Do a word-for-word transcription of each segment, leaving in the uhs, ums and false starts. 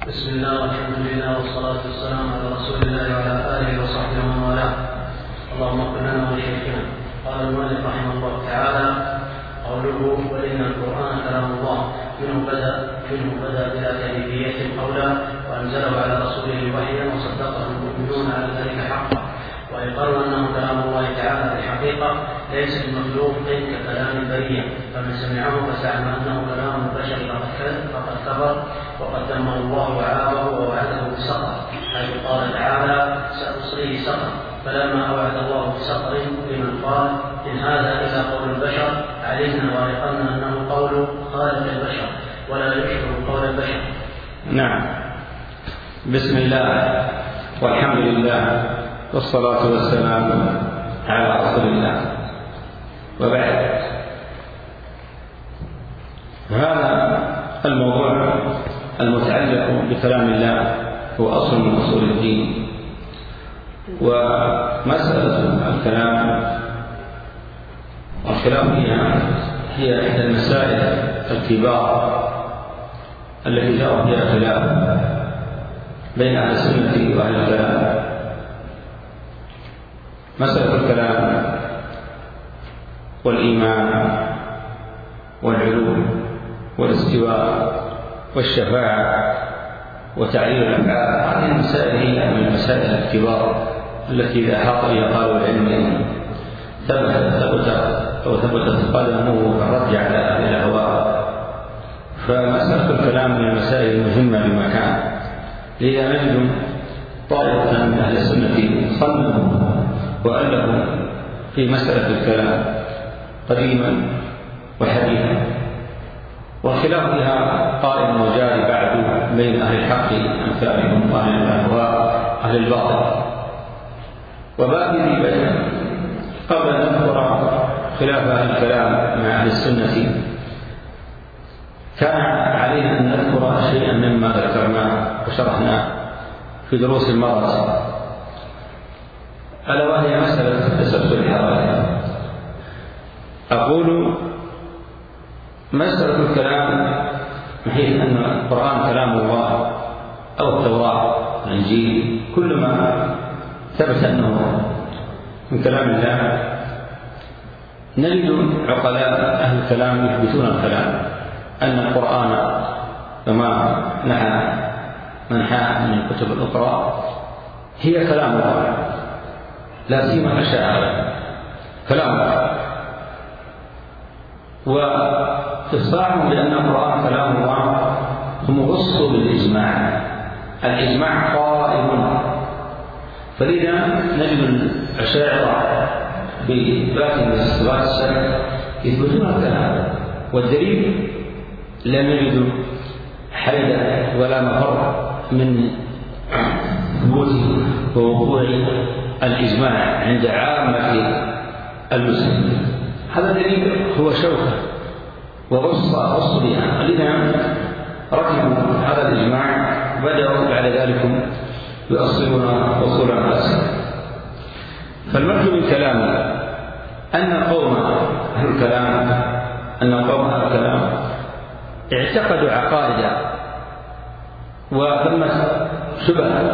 بسم الله والحمد لله والصلاة والسلام على رسول الله وعلى آله وصحبه ومن والاه. اللهم اغفر لنا ولشيخنا. قال المؤلف رحمه الله تعالى: قوله وإن القرآن كلام الله منه بدأ منه بدأ بلا كيفية قولا وأنزله على رسوله وحيا وصدقه المؤمنون على ذلك حقا، ويقروا أنه كلام الله تعالى في الحقيقة ليس بمخلوق ككلام البرية، فمن سمعه فزعم أنه كلام البشر فقد كفر وقد ذمه الله وعابه ووعده بسقط، حيث قال تعالى: سأصليه سقط. فلما أوعد الله بسقط لمن قال إن هذا إلا قول البشر علمنا وأيقنا أنه قول خالق البشر ولا يشبه قول البشر. نعم. بسم الله والحمد لله والصلاة والسلام على رسول الله، وبعد. هذا الموضوع المتعلق بكلام الله هو أصل من أصول الدين، ومسألة الكلام والخلاف فيها هي إحدى المسائل الكبار التي جرى فيها خلاف بين أهل السنة وأهل الكلام. مسألة الكلام والإيمان والعلو والاستواء والشفاعة وتعليل الأفعال، هذه المسائل هي من المسائل الكبار التي إذا أحاط بها طالب العلم ثبت أو ثبتت قدمه فرجع على أهل الأهواء. فمسألة الكلام من المسائل المهمة بمكان، لذا نجد طائفة من أهل السنة صنفوا وألفوا في مسألة الكلام قديما وحديثا، والخلاف بها قائم وجاري بعد بين أهل الحق أمثالهم وأهل الأهواء أهل الباطل. وباقي ذي بين قبل أن نذكر خلاف أهل الكلام مع أهل السنة، كان علينا أن نذكر شيئا مما ذكرناه وشرحناه في دروس المرة، ألا وهي مسألة تسلسل الحوادث. أقول مسألة الكلام من حيث أن القرآن كلام الله أو التوراة الإنجيل، كل ما ثبت أنه من كلام الله نجد عقلاء أهل الكلام يثبتون الكلام، أن القرآن كما نحى من حاه من الكتب الأخرى هي كلام الله، لا سيما الأشاعرة كلام الله، وإصرارهم بأن القرآن كلام الله هم وصلوا بالإجماع، الإجماع قائم. فلذا نجد الأشاعرة بإثبات الاستواء الشرعي يثبتون الكلام، والدليل لم يجد حيلة ولا مفر من ثبوت ووقوع الإجماع عند عامة المسلمين. هذا دليل هو شوكة وغص غص بها، لذا ركبوا هذا الإجماع وبدأوا بعد ذلك يؤصلون أصولا فاسدة. فالمرجو من كلامه أن قوم أهل الكلام أن قوم أهل الكلام اعتقدوا عقائد وثم شبه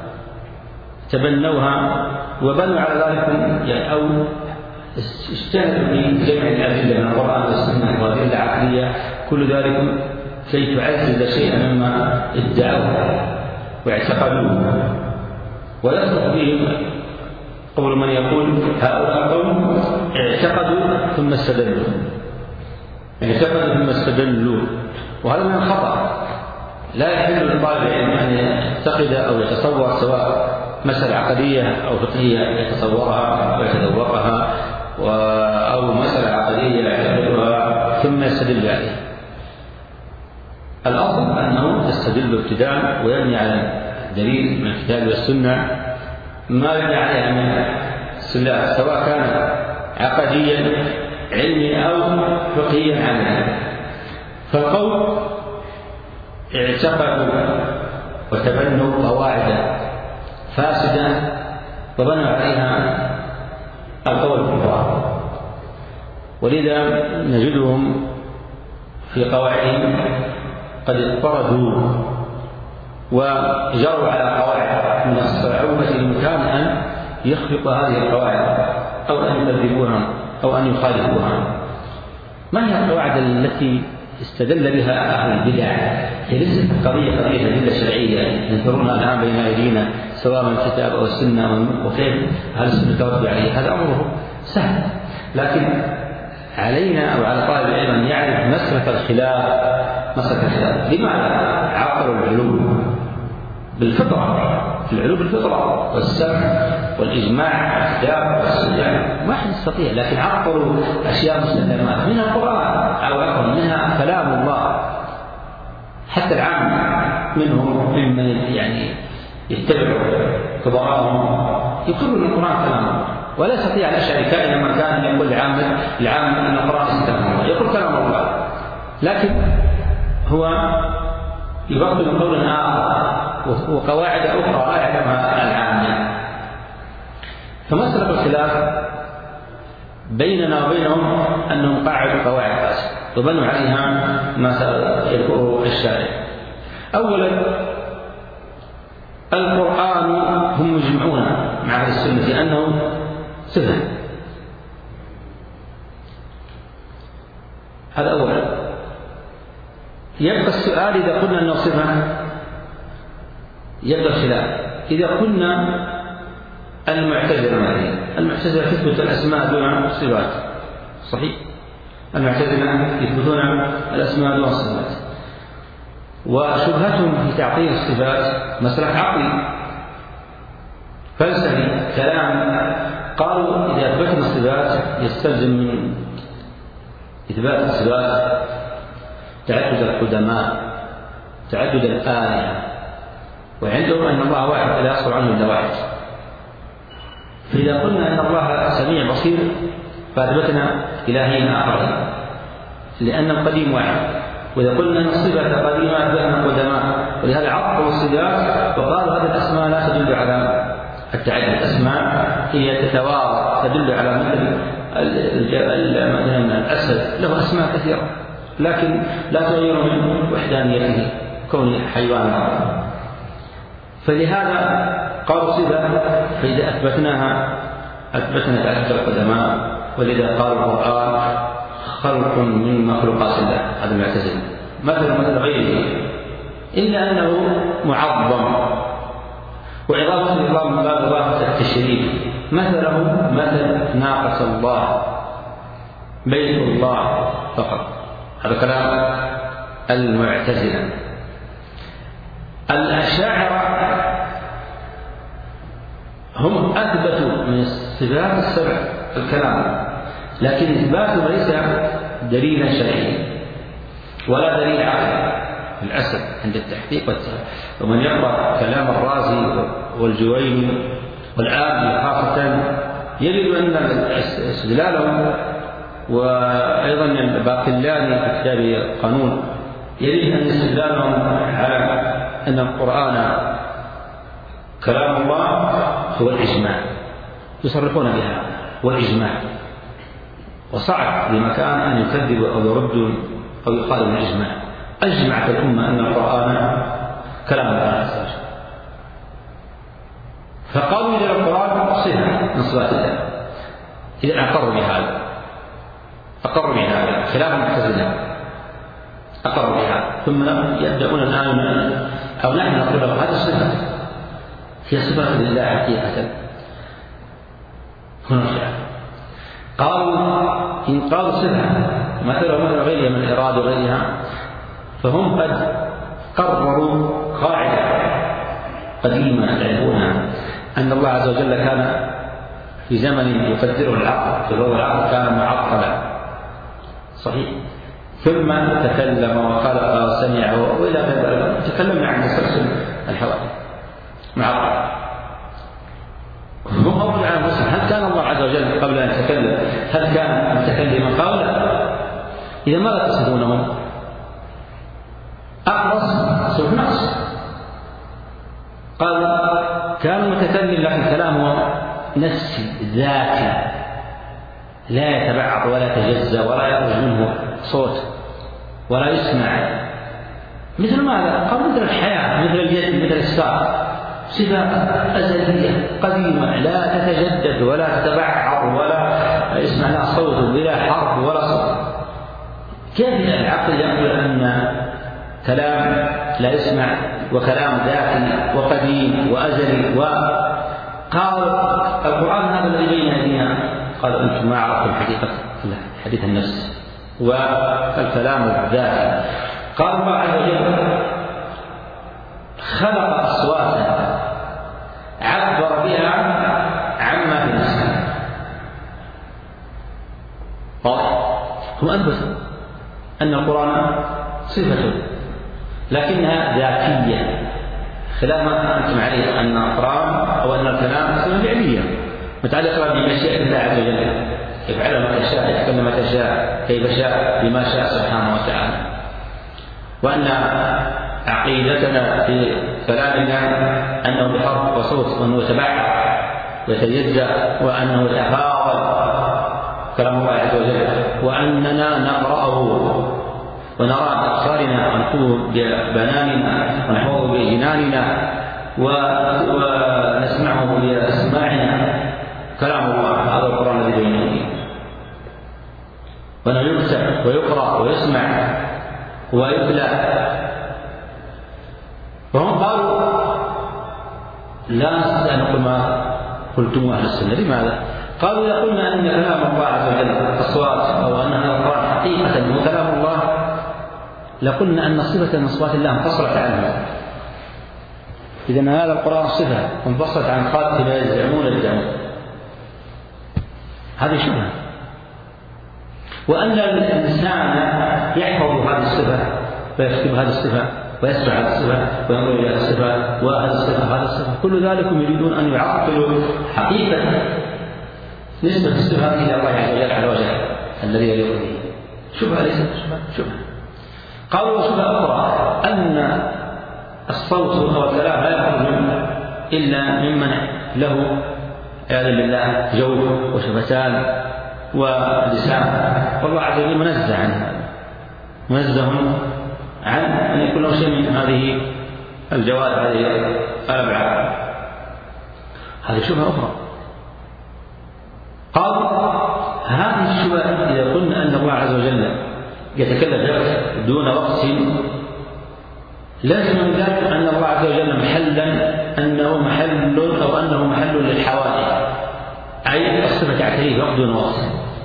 تبنوها وبنوا على ذلك، أو اجتهدوا في جمع الأدلة من القرآن والسنة والأدلة العقلية، كل ذلك كي تعزز شيئا مما ادعوه واعتقدوه. ويصدق فيهم قول من يقول هؤلاء قوم اعتقدوا ثم استدلوا، اعتقدوا ثم استدلوا، وهذا من الخطأ. لا يحل لطالب العلم أن يعتقد أو يتصور سواء مسألة عقدية أو فقهية يتصورها ويتذوقها، أو مسألة عقدية يعتقدها ثم يستدل عليها. الأصل أنه يستدل ابتداء ويبني على دليل من الكتاب والسنة ما يبني عليها من السلاح، سواء كان عقديا علمي أو فقهيا عنها. فالقوم اعتقدوا وتبنوا قواعد فاسدة وبنوا عليها القول بالقرآن، ولذا نجدهم في قواعدهم قد اضطردوا وجروا على قواعد من الصعوبة المكان أن يخلق هذه القواعد أو أن يكذبوها أو أن يخالفوها. ما هي القواعد التي استدل بها أهل البدع؟ هي ليست قضية قضية أدلة شرعية ينثرونها الآن بين أيدينا سواء من الكتاب أو السنة، وكيف هل السنة ترد عليه، هذا أمره سهل. لكن علينا أو على طالب العلم أن يعرف مسلك الخلاف. مسلك الخلاف لماذا؟ عقلوا العلوم بالفطرة، العلوم بالفطرة والسمع والإجماع والكتاب والسنة، ما حد يستطيع، لكن عقلوا أشياء مسلمات منها القرآن أو عقل منها كلام الله. حتى العام منهم ممن يعني يتبع كبراءهم يقرون أن القرآن كلام الله، ولا يستطيع الأشعري كائنا من كان يقول العام العام أن القرآن كلام الله، يقول كلام الله، لكن هو يبطل قولا آخر وقواعد أخرى لا يعلمها العامة. فمسألة الخلاف بيننا وبينهم أنهم قاعدوا قواعد فاسدة وبنوا عليها ما سيذكره الشارع. أولا القرآن هم مجمعون مع أهل السنة أنه صفة، هذا أولا. يبقى السؤال إذا قلنا أنه صفة يبقى الخلاف. إذا قلنا المعتزلة مثلا، المعتزلة تثبت الأسماء دون الصفات، صحيح؟ المعتزلة يثبتون الأسماء دون الصفات، وشبهتهم في تعطيل الصفات مسلك عقلي فلسفي كلام. قالوا إذا أثبتنا الصفات يستلزم من إثبات الصفات تعدد القدماء، تعدد الآلهة، وعندهم أن الله واحد لا يصل عنه إلا واحد. فإذا قلنا أن الله سميع بصير فأثبتنا إلهين آخرين لأن القديم واحد، وإذا قلنا أن الصفة قديمة أثبتنا قدماء، ولهذا عطلوا الصفات وقالوا هذه الأسماء لا تدل على التعدد، الأسماء هي تتوارى تدل على مثل مثلا الأسد له أسماء كثيرة لكن لا تغير من وحدانيته كونه حيوانا. فلهذا قالوا صفة، فإذا أثبتناها أثبتنا تعدد القدماء، ولذا قال القرآن خلق من مخلوقات الله، هذا المعتزلة مثل مثل غيره إلا أنه معظم، وإضافة النظام من باب إضافة التشريف، مثله مثل ناقة الله، بيت الله فقط. هذا كلام المعتزلة. الأشاعرة هم أثبتوا من الصفات السبع الكلام، لكن إثباته ليس دليلا شرعيا ولا دليل عقلي للأسف عند التحقيق والتحقيق. ومن يقرأ كلام الرازي والجويني والعابدي خاصة يجد أن استدلالهم، وأيضا الباقلاني في كتاب القانون يجد أن استدلالهم على أن القرآن كلام الله هو الإجماع، يصرفون بها والإجماع، وصعب بمكان أن يكذبوا أو يردوا أو يقالوا الإجماع. أجمعت الأمة أن القرآن كلام الله عز وجل، فقالوا إذا القرآن صفة من صفات الله، إذا أقروا بهذا أقروا بهذا خلاف المعتزلة أقروا بهذا، ثم يبدأون الآن أو نحن نقول هذه الصفة هي صفة لله حقيقة. هنا خلاف. قالوا إن قالوا صفة مثل مثل غيرها من الإرادة وغيرها، فهم قد قرروا قاعدة قديمة يعرفونها أن الله عز وجل كان في زمن يقدره العقل، فهو العقل كان معطلا، صحيح، ثم تكلم وخلق وسمع وإلى غير ذلك. تكلمنا عن تسلسل الحوادث معطل. هم أول عن مسلم، هل كان الله عز وجل قبل أن يتكلم هل كان متكلما قبل؟ إذا ماذا تصفونهم؟ أقرص صوت نقص. قال كان متكلم لكن كلامه نفسي ذاتي لا يتبعض ولا يتجزأ ولا يخرج منه صوت ولا يسمع. مثل ماذا؟ قال مثل الحياة، مثل الجسم، الصفات صفة أزلية قديمة لا تتجدد ولا تتبعض ولا يسمع لها صوت بلا حرف ولا صوت. كيف العقل يقول أن كلام لا يسمع وكلام ذاتي وقديم وأزلي؟ وقال القرآن هذا الذي بين أيدينا قال أنتم ما عرفتم حقيقة حديث النفس والكلام الذاتي. قال الله عز وجل خلق أصواتا عبر بها عما في نفسه. هم أثبتوا أن القرآن صفة لكنها ذاتية خلاف ما أنتم عليه أن القرآن أو أن الكلام صفة فعلية متعلقة بمشيئة الله عز وجل، يفعل ما يشاء، يتكلم ما تشاء، كيف شاء، بما شاء سبحانه وتعالى. وأن عقيدتنا في كلامنا أنه بحرف وصوت وأنه يتبعث ويتجزأ وأنه يتفاضل كلام الله عز وجل، وأننا نقرأه ونرى بأبصارنا ونحوه ببناننا ونحوه بجناننا ونسمعه بأسماعنا كلام الله هذا القرآن الذي بين أيدينا، وأنه يكتب ويقرأ ويسمع ويتلى. وهم قالوا لا نستطيع أن نقول ما قلتم أهل السنة. لماذا؟ قالوا إذا قلنا أن كلام الله عز وجل أصوات أو أن هذا القرآن حقيقة هو كلام الله لقلنا أن صفة من صفات الله انفصلت عنه. إذن هذا القرآن صفة انفصلت عن خالقه ما يزعمون الزعم، هذه شبهة. وأن الإنسان يحفظ هذه الصفة ويكتب هذه الصفة ويسمع هذه الصفة وينظر إلى الصفة وهذه الصفة وهذه الصفة، كل ذلك يريدون أن يعطلوا حقيقة نسبة الصفة إلى الله عز وجل على وجه الذي يليق به. شبهة ليست شبهة شبهة. قالوا شبهة أخرى أن الصوت أو الكلام لا يخرج إلا ممن له عياذا بالله جوف وشفتان ولسان، والله عز وجل منزه عن هذا، منزه عن أن يكون له شيء من هذه الجوارح هذه الأبعاد. هذه شبهة أخرى. قال هذه الشبهة إذا قلنا أن الله عز وجل يتكلم دون وقت لازم من ذلك أن الله عز وجل محلا أنه محل أو أنه محل للحوادث، أي الصفة تعتريه وقت دون وقت.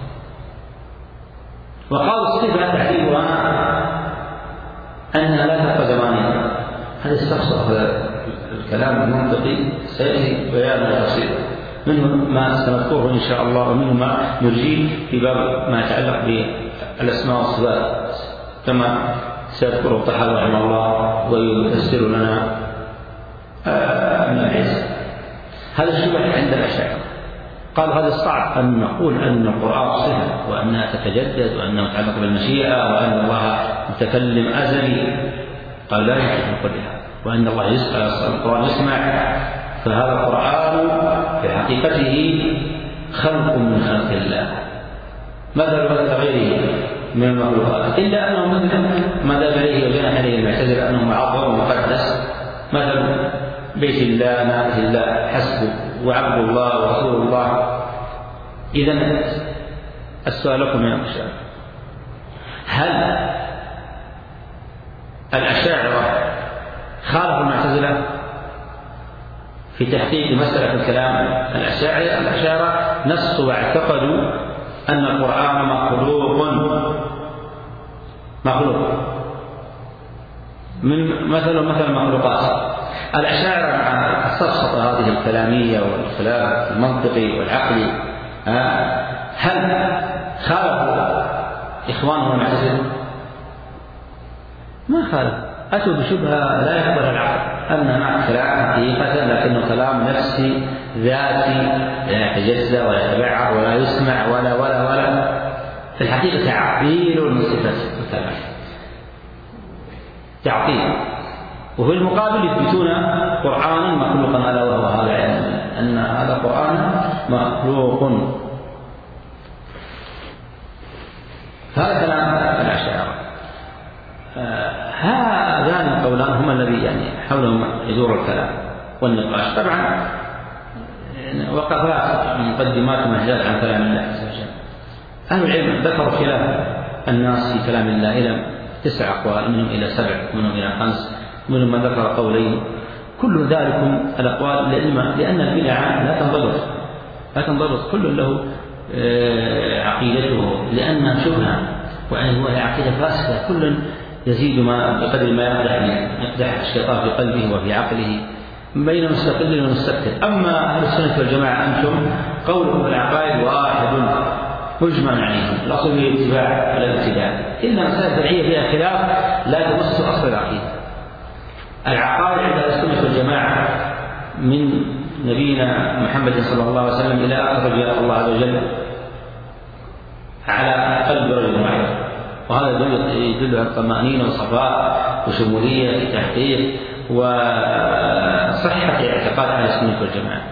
وقال الصفة تعريفها أنها لا تبقى زمانيا. هذا استفسر الكلام المنطقي سيأتي بيان تفصيل، منه ما سنذكره إن شاء الله ومنه ما نرجيه في باب ما يتعلق بالأسماء والصفات كما سيذكره الطحاوي رحمه الله ويفسر لنا ابن العز. هذا الشبهة عند الأشاعرة. قال هذا صعب أن نقول أن القرآن صفة وأنها تتجدد وأنها متعلقة بالمشيئة وأن الله متكلم أزلي. قال لا يمكن أن نقول هذا، وأن الله يسمع القرآن يسمع، فهذا القرآن في حقيقته خلق من خلق الله مثل غيره من المخلوقات، إلا أنه مثل ما ذهب إليه وجنح عليه المعتزلة أنه معظم ومقدس، مثل بيت الله نعمة الله حسبه وعبد الله ورسول الله. إذن السؤال لكم يا أشاعرة، هل الأشاعرة خالفوا المعتزلة في تحقيق مسألة الكلام؟ الأشاعرة الأشاعرة نصوا واعتقدوا أن القرآن مخلوق مخلوق من مثل مثل المخلوقات. الأشاعرة مع السفسطة هذه الكلامية والخلاف المنطقي والعقلي هل خالفوا إخوانهم المعتزلة؟ ما خالف، أتوا بشبهة لا يقبل العقل أن مع كلام حقيقة لكنه كلام نفسي ذاتي لا يتجزأ ولا يتبعر ولا يسمع ولا ولا ولا في الحقيقة تعطيل من صفة الكلام، تعطيل. وفي المقابل يثبتون قرآنا مخلوقا ألا وهو هذا العلم أن هذا القرآن مخلوق. هذا كلام الأشاعرة. هذان القولان هما الذي يعني حولهم يدور الكلام والنقاش. طبعا وقفات مقدمات ومهجات عن كلام الله عز وجل. أهل العلم ذكروا خلاف الناس في كلام الله إلى تسع أقوال، منهم إلى سبع، منهم إلى خمس، منهم من ذكر قولين. كل ذلك الأقوال لأن البدع لا تنضبط لا تنضبط كل له عقيدته لأنها شبهة وهي عقيدة فاسدة. كل يزيد ما بقدر ما يقدح الشيطان في قلبه وفي عقله بين مستقل ومستكثر. أما أهل السنة والجماعة أنتم قولكم العقائد واحد مجمع عليهم، الأصل هي اتباع على الابتداع، إلا مسائل فرعية فيها خلاف لا تمس أصل العقيدة. العقائد عند أهل السنة والجماعة من نبينا محمد صلى الله عليه وسلم إلى آخر جاء الله عز وجل على قلب رجل واحد، وهذا يدل على الطمأنينة وصفاء وشمولية في تحقيق وصحة اعتقاد أهل السنة والجماعة.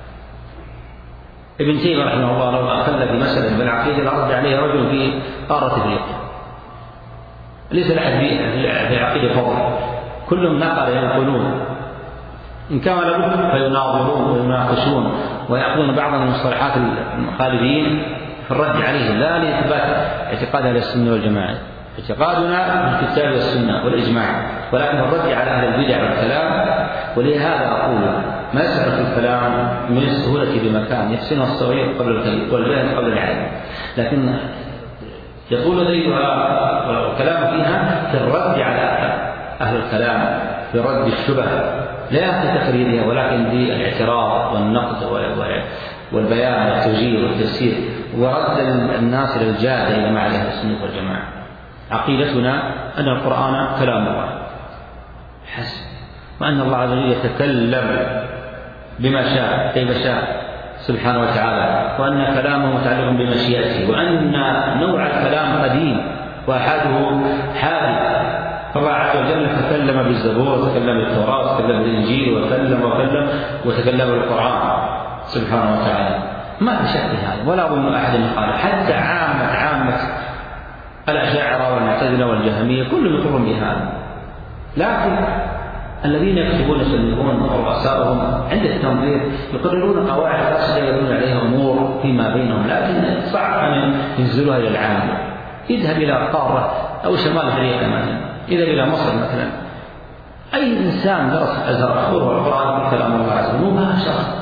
ابن تيمية رحمه الله لو أخذ في مسألة بالعقيدة لرد عليه رجل في قارة أفريقيا، ليس لأحد في العقيدة فضل، كلهم نقل ينقلون، إن كان لابد فيناظرون ويناقشون ويأخذون بعض من مصطلحات المخالفين في الرد عليه، لا لإثبات اعتقاد أهل السنة والجماعة. اعتقادنا من الكتاب والسنة والإجماع، ولكن الرد على أهل البدع والكلام. ولهذا أقول مسألة الكلام من السهولة بمكان يحسنها الصغير قبل الكبير والجاهل قبل العالم، لكن يطول ذيلها والكلام فيها في الرد على أهل الكلام، في رد الشبه لا في تقريرها ولكن في الاعتراض والنقد والبيان والتوجيه والتفسير ورد الناس إلى الجادة إلى ما عليه السنة والجماعة. عقيدتنا أن القرآن كلام الله حسب، وأن الله عز وجل يتكلم بما شاء كيف شاء سبحانه وتعالى، وأن كلامه متعلق بمشيئته، وأن نوع الكلام قديم وأحده حادث. فالله عز وجل تكلم بالزبور وتكلم بالتوراة وتكلم بالإنجيل وتكلم وكلم وتكلم بالقرآن سبحانه وتعالى، ما في شك هذا ولا أظن أحد يقال، حتى عامة عامة الأشاعرة والمعتزلة والجهمية كلهم يقرون بهذا. لكن الذين يكتبون يصنفون ورؤساؤهم عند التنظير يقررون قواعد فاسدة يبنون عليها أمور فيما بينهم، لكن صعب أن ينزلوها إلى العامة. يذهب إلى قارة أو شمال أفريقيا مثلا، إذا إلى مصر مثلا، أي إنسان درس الأزهر أخبره القرآن كلام الله عز وجل مباشرة.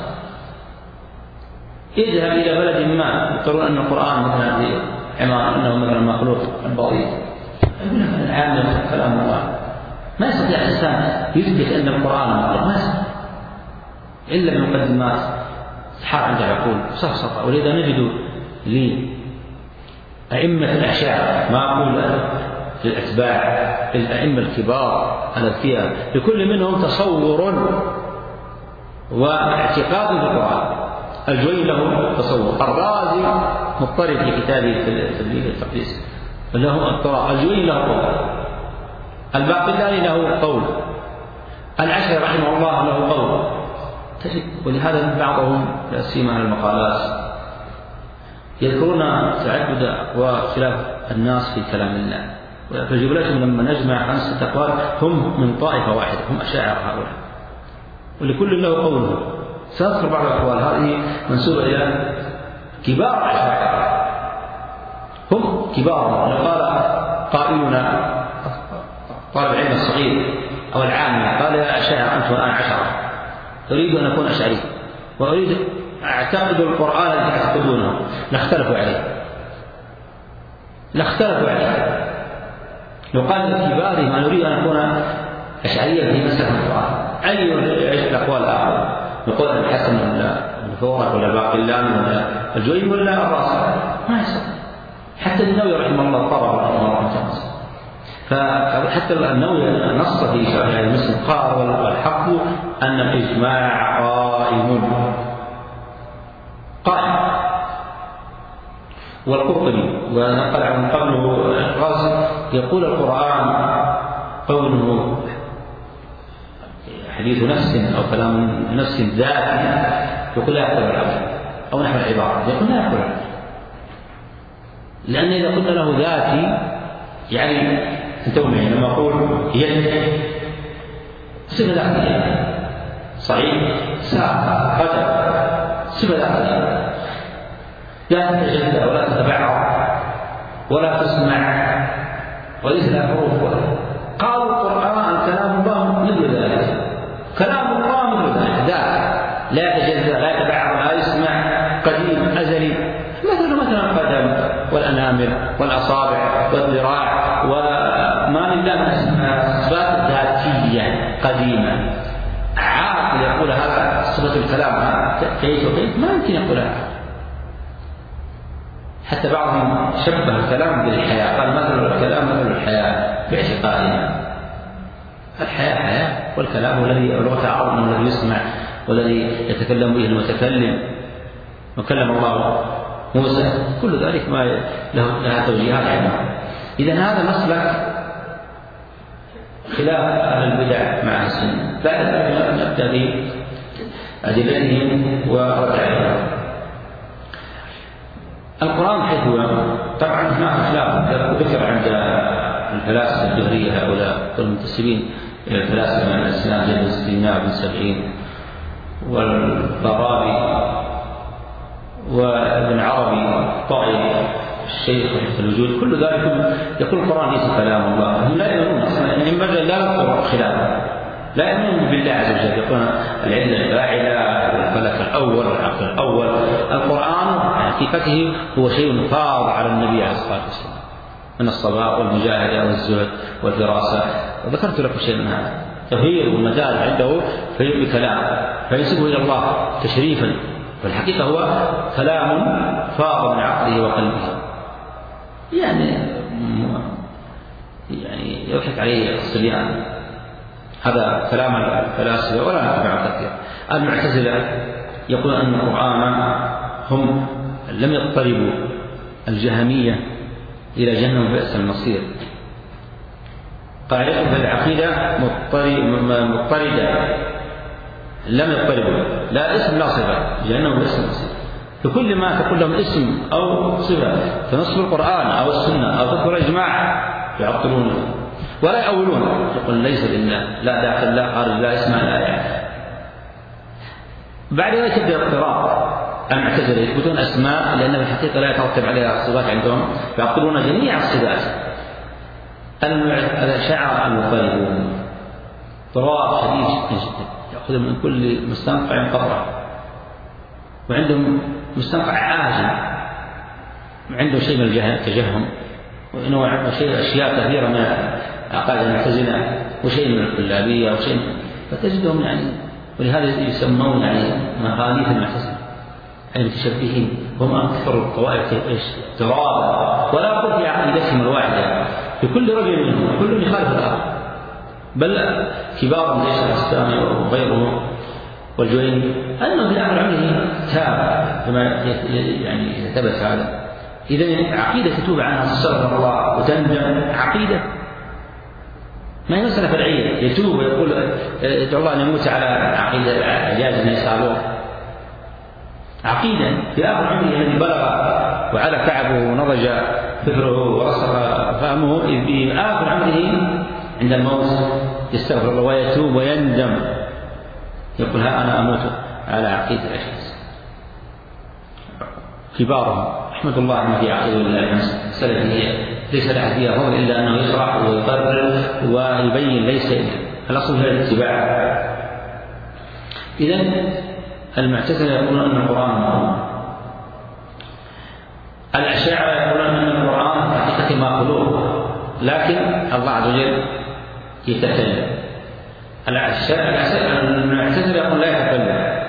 يذهب إلى بلد ما يقولون أن القرآن مثلا في عمارة أنه مثلا مخلوق البغيض، العالم كلام الله، ما يستطيع الإنسان يثبت أن القرآن مخلوق، ما يستطيع إلا بمقدمات أصحاب عند العقول صفصفة. ولذا نجد لأئمة الأشاعرة ما أقول في الأتباع الأئمة الكبار الأذكياء لكل منهم تصور واعتقاد في القرآن. الجويني له تصور، الرازي مضطرب في كتابه في التدليل والتقديس له اضطراب، الجويني له قول، الباقلاني له قول، العشري رحمه الله له قول. تجد ولهذا بعضهم لا سيما على المقالات يذكرون تعدد وخلاف الناس في كلام الله، فجملتهم لما نجمع خمسة أقوال هم من طائفة واحدة، هم أشاعرة هؤلاء، ولكل له قوله. سأذكر بعض الأقوال هذه منسوبة إلى كبار الأشاعرة، هم كبار. لو قال قائلنا طالب العلم الصغير أو العامي قال يا أشاعرة أنت والآن عشرة، أريد أن أكون أشعري وأريد أعتقد القرآن الذي تعتقدونه، لاختلفوا عليه لاختلفوا عليه لو قال لكبارهم أنا أريد أن أكون أشعريا في مسألة القرآن، أي الأقوال الآخر يقول الحسن ولا الفورق ولا الباقلاني ولا الجويني ولا الراسي، ما يستطيع. حتى النووي رحمه الله طبعا رحمه الله تعالى، فحتى النووي نص في شرح مسلم قال والحق أن الإجماع قائم قائم. والقرطبي ونقل عن قبله الرازي يقول القرآن قوله حديث نفس أو كلام نفس ذاتي، يقول لا يقبل العقل، أو نحو العبارة يقول لا يقبل العقل، لأن إذا قلنا له ذاتي يعني انتبهوا معي لما أقول يد صفة ذاتية صحيح ساعة قدر صفة ذاتية لا تتجلى ولا تتبعض ولا تسمع وليس لها حروف. قالوا القرآن كلام الله مثل ذلك، كلام الله مثل ذلك ذات لا يتجزأ لا يتبعض لا يسمع قديم أزلي مثل مثلا القدم والأنامل والأصابع والذراع وما لله من صفات ذاتية قديمة. عاقل يقول هذا صفة الكلام كيف وكيف ما يمكن يقولها. حتى بعضهم شبه الكلام بالحياة، قال مثل الكلام مثل الحياة باعتقادنا. الحياة حياة والكلام هو الذي لغة عرض الذي يسمع والذي يتكلم به المتكلم وكلم الله موسى، كل ذلك ما له لها توجيهات عنه. إذن هذا مسلك خلاف أهل البدع مع السنة. لا نبدأ بأدلتهم وردعهم. القرآن حيث طبعا هناك خلاف ذكر عند الفلاسفة الدهرية هؤلاء المنتسبين إلى الفلاسفة من الإسلام جد السينا بن سبعين والفارابي وابن عربي طائي الشيخ في الوجود، كل ذلك يقول القرآن ليس كلام الله. هم لا يؤمنون اصلا ان ينبغي لا يذكر خلافه، لا يؤمنون بالله عز وجل، يقولون العله الفاعله والفلك الاول والعقل الاول. القرآن حقيقته هو شيء فاض على النبي عليه الصلاه والسلام من الصباء والمجاهده والزهد والفراسه، وذكرت لكم شيء من هذا. تغيير والمجال عنده في بكلام فينسبه الى الله تشريفا، والحقيقه هو كلام فاض من عقله وقلبه. يعني يعني يضحك عليه الصبيان، هذا كلام الفلاسفه ولا نتبع كثير. المعتزله يقول ان القرآن هم لم يضطربوا الجهميه الى جهنم وبئس المصير. قاعدة العقيدة مضطردة لم يضطربوا لا اسم لا صفة جهنم وبئس المصير. فكل ما تقول لهم اسم أو صفة تنص القرآن أو السنة أو تذكر إجماع يعطلون ولا يأولون، يقول ليس لله لا داخل لا خارج لا اسمع لا يعني. بعد ذلك يبدأ الاضطراب. المعتزلة يثبتون أسماء لأن في الحقيقة لا يترتب عليها صفات عندهم، يعطلون جميع الصفات. الأشاعرة المضطربون اضطراب شديد جدا، يأخذ من كل مستنقع قطرة، وعندهم مستنقع عاجل، وعنده شيء من التجهم ونوع وشيء أشياء كثيرة من عقائد المعتزلة وشيء من الكلابية وشيء، فتجدهم يعني ولهذا يسمون يعني مخاليف المعتزلة يعني المتشبهين، هم أكثر الطوائف اضطرابا ولا قل في عقيدتهم الواحدة في كل رجل منهم، كل يخالف الآخر. بل كبار من ليس الأسلامي وغيره والجويني أنه في آخر عمره تاب كما يعني ثبت هذا. إذن عقيدة تتوب عنها تستغفر الله وتندم، عقيدة ما هي مسألة فرعية، يتوب ويقول ادعو الله أن يموت على عقيدة جاز أن يسألوه. عقيدة في آخر عمره الذي بلغ وعلى كعبه ونضج فكره ورسخ فهمه في آخر عمره عند الموت يستغفر الله ويتوب ويندم، يقول ها أنا أموت على عقيدة الأشخاص كبارهم رحمة الله ما في عقيدة الله السلفية ليس لها فيها فضل إلا أنه يشرح ويقرر ويبين، ليس الأصل هي الاتباع. إذن المعتزلة يقولون أن القرآن مخلوق، الأشاعرة يقولون أن القرآن في حقيقة مخلوق لكن الله عز وجل يتكلم. المعتزلة يقول لا يتكلم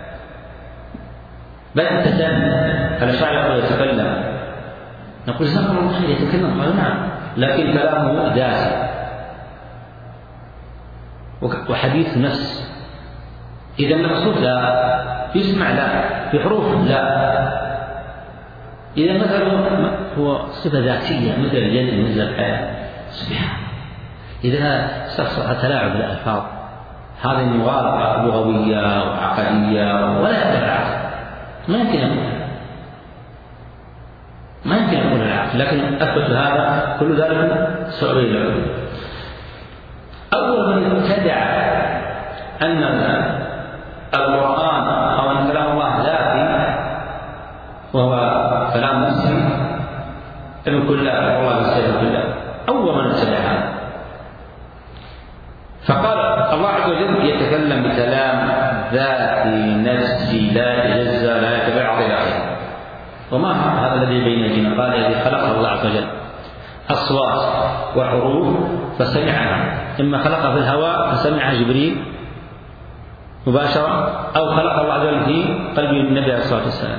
بل يتكلم، الأشاعرة يقول يتكلم. نقول جزاكم الله خير يتكلم، قال نعم لكن كلامه داسي وحديث نفس. إذا الرسول لا يسمع لا في حروف لا. إذا مثلا هو صفة ذاتية مثل الجن مثل الحياة سبحانه. إذا استصبح تلاعب بالألفاظ هذه مغالطة لغوية وعقدية ولا يتبع ما يمكن يقول ما يمكن يقول العقل، لكن أثبت هذا كل ذلك صعب العقول. أول من ابتدع أن القرآن أو أن كلام الله ذاتي وهو كلام نفسي ابن كلاب والله يستجيب كلاب أول من اتبع هذا. فقال الله عز وجل يتكلم بكلام ذاتي نفسي لا يتجزى لا يتبعض إلى آخره. وما هذا الذي بين أيدينا؟ قال الذي خلقه الله عز وجل أصوات وحروف فسمعها، إما خلقها في الهواء فسمعها جبريل مباشرة أو خلق الله عز وجل في قلب النبي عليه الصلاة والسلام.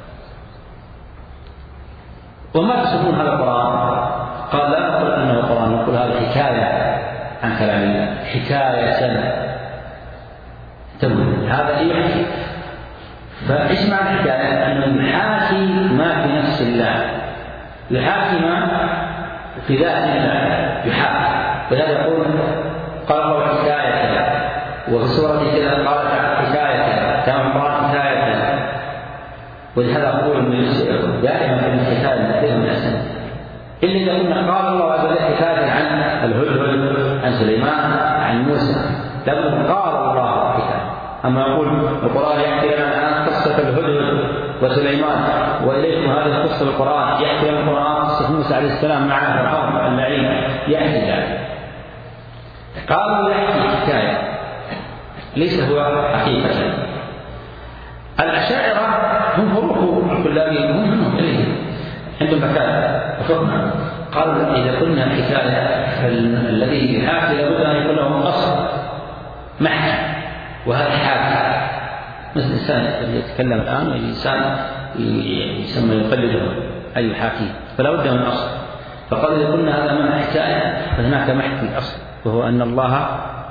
وما تسمون هذا القرآن؟ قال لا نقول أنه قرآن، نقول هذا حكاية عن كلام الله، حكاية سنة تقول هذا يحكي. فإيش معنى الحكاية؟ أنه يحاكي ما في نفس الله، يحاكي ما في ذات الله، يحاكي. ولهذا يقول قال الله حكاية، وفي سورة كذا قال حكاية، كما قال حكاية. ولهذا أقول دائما في الحكاية كثير من الأسئلة إلا إذا قلنا قال الله عز وجل حكاية عن الهدهد عن سليمان عن موسى، لابد قال الله حكاية. أما يقول القرآن يحكي لنا عن قصة الهدهد وسليمان وإليكم هذه القصة القرآن، يحكي لنا القرآن قصة موسى عليه السلام مع فرعون اللعين، يحكي ذلك. قالوا يحكي حكاية ليس هو حقيقة. الأشاعرة هم فروق الكلابيين، هم منهم إليهم عندهم مكان وحكمة. قالوا إذا قلنا حكاية فالذي يحاكي لابد أن يكون له أصل محكي، وهذا حاكي مثل الإنسان يتكلم الآن والإنسان يسمى يقلده أي حاكي، فلا بد من أصل. فقالوا إذا قلنا هذا من حكاية فهناك محكي أصل، وهو أن الله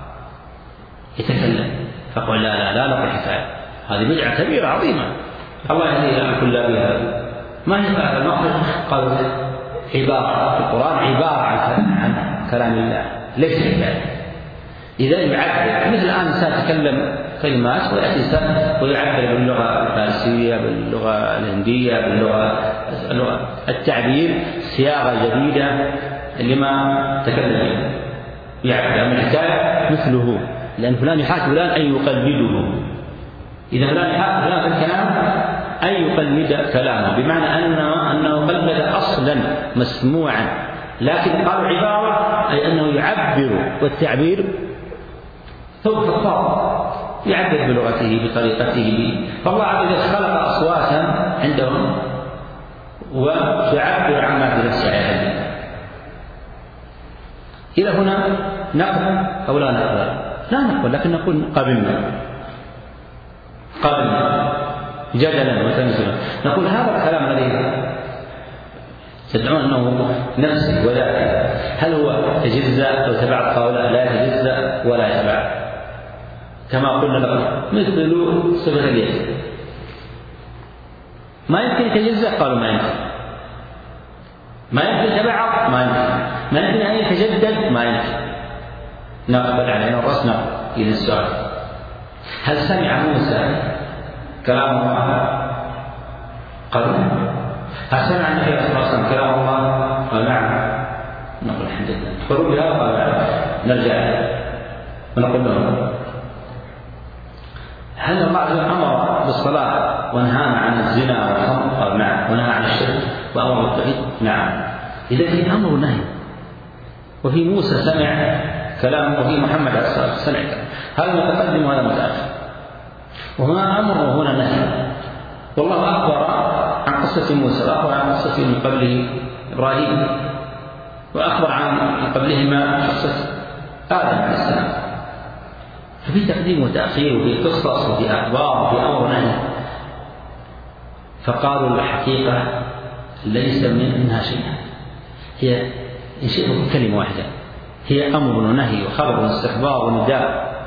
يتكلم. فقال لا لا لا نقول حكاية، هذه بدعة كبيرة عظيمة، الله يهدي إلى كل بها. ما هي هذا الموقف؟ قالوا عبارة القرآن عبارة عن كلام الله ليس حكاية. إذا يعبر مثل الآن إنسان يتكلم كلمات ويأتي إنسان ويعبر باللغة الفارسية باللغة الهندية باللغة التعبير صياغة جديدة لما تكلم يعبر. من الحكاية مثله، لأن فلان يحاكي فلان أن يقلده. إذا فلان يحاكي فلان في الكلام أن يقلد كلامه، بمعنى أنه أنه قلد أصلا مسموعا. لكن قالوا عبارة أي أنه يعبر، والتعبير ثم الخطاب يعبر بلغته بطريقته. فالله عز وجل خلق أصواتا عندهم وتعبر عما في نفس عياله. إلى هنا نقبل أو لا نقبل؟ لا نقبل، لكن نقول قبلنا قبلنا جدلا وتنزلا. نقول هذا الكلام الذي تدعون أنه نفسي وذاتي، هل هو يتجزأ أو تبع قوله لا يتجزأ ولا يتبع؟ كما قلنا لكم مثل صفة اليد، ما يمكن يتجزأ، قالوا ما يمكن. ما يمكن يتبع، ما يمكن. ما يمكن أن يتجدد، ما يمكن. نقبل علينا الرأس نقبل. إلى السؤال، هل سمع موسى كلام الله؟ قالوا نعم. هل سمع النبي صلى الله عليه وسلم كلام الله؟ قال نعم. نقول الحمد لله. تقولون بهذا؟ قال نعم. نرجع ونقول لهم هل الله عز وجل أمر بالصلاة ونهانا عن الزنا والخمر؟ قال نعم. ونهى عن الشرك وأمر بالتوحيد؟ نعم. إذا في أمر ونهي، وفي موسى سمع كلام، وفي محمد عليه الصلاة والسلام سمع كلام. هذا متقدم وهذا متأخر، وهنا أمر وهنا نهي. والله أخبر عن قصة موسى، وأخبر عن قصة من قبله إبراهيم، وأخبر عن قبلهما قصة آدم عليه السلام. ففي تقديم وتأخير، وفي قصص، وفي أخبار، وفي أمر ونهي. فقالوا الحقيقة ليس منها شيء، هي إن شئت كلمة واحدة، هي أمر ونهي وخبر واستخبار ونداء.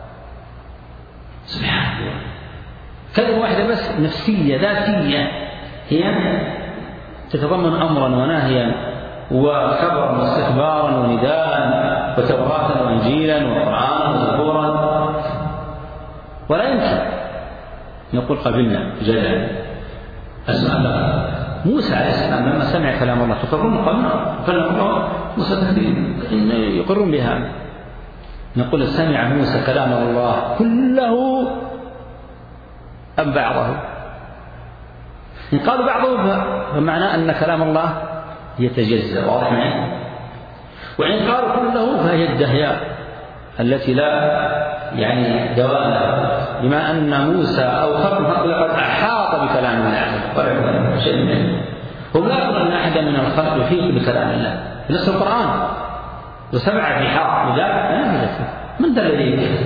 سبحان الله، كلمة واحدة بس نفسية ذاتية، هي تتضمن أمرا ونهيا وخبرا واستخبارا ونداء وتوراة وإنجيلا وقرآنا وزبورا. ولا يمكن نقول قبلنا جدلا. السؤال موسى عليه السلام لما سمع كلام الله تقرون قبلنا؟ قبلنا موسى تكذيب، يقرون بها. نقول سمع موسى كلام الله كله أم بعضه؟ إن قالوا بعضه فمعناه أن كلام الله يتجزأ، واضح معي؟ وإن قالوا كله فهي الدهياء التي لا يعني دوام لها، بما أن موسى أو خلق لقد أحاط بكلام الله ولم شيء منه. هم لا يقول أن أحدا من الخلق يحيط بكلام الله في نص القرآن وسمع في حاط بذلك من ذا الذي يحيط؟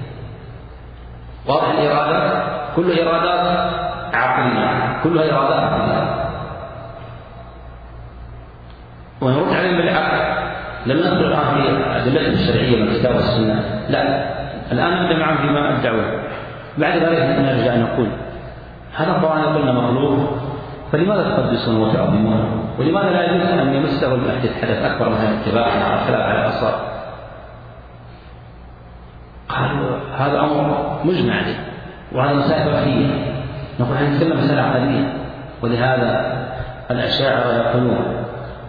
واضح الإرادات كل إرادات عقلية، كلها إرادات عقلية، ونرد عليهم بالعقل. لم ندخل الآن في أدلة الشرعية من الكتاب والسنة، لا، الآن نبدأ معهم فيما الدعوة. بعد ذلك نرجع نقول هذا القرآن يقولنا مخلوق، فلماذا تقدسون وتعظمونه؟ ولماذا لا يجوز أن يمسه المحدث حدث أكبر من اتباعنا على خلاف على الأصل؟ قالوا هذا أمر مجمع عليه، وهذا مسائل فقهية، نقول نحن نتكلم مسألة عقلية. ولهذا الأشاعرة يقولون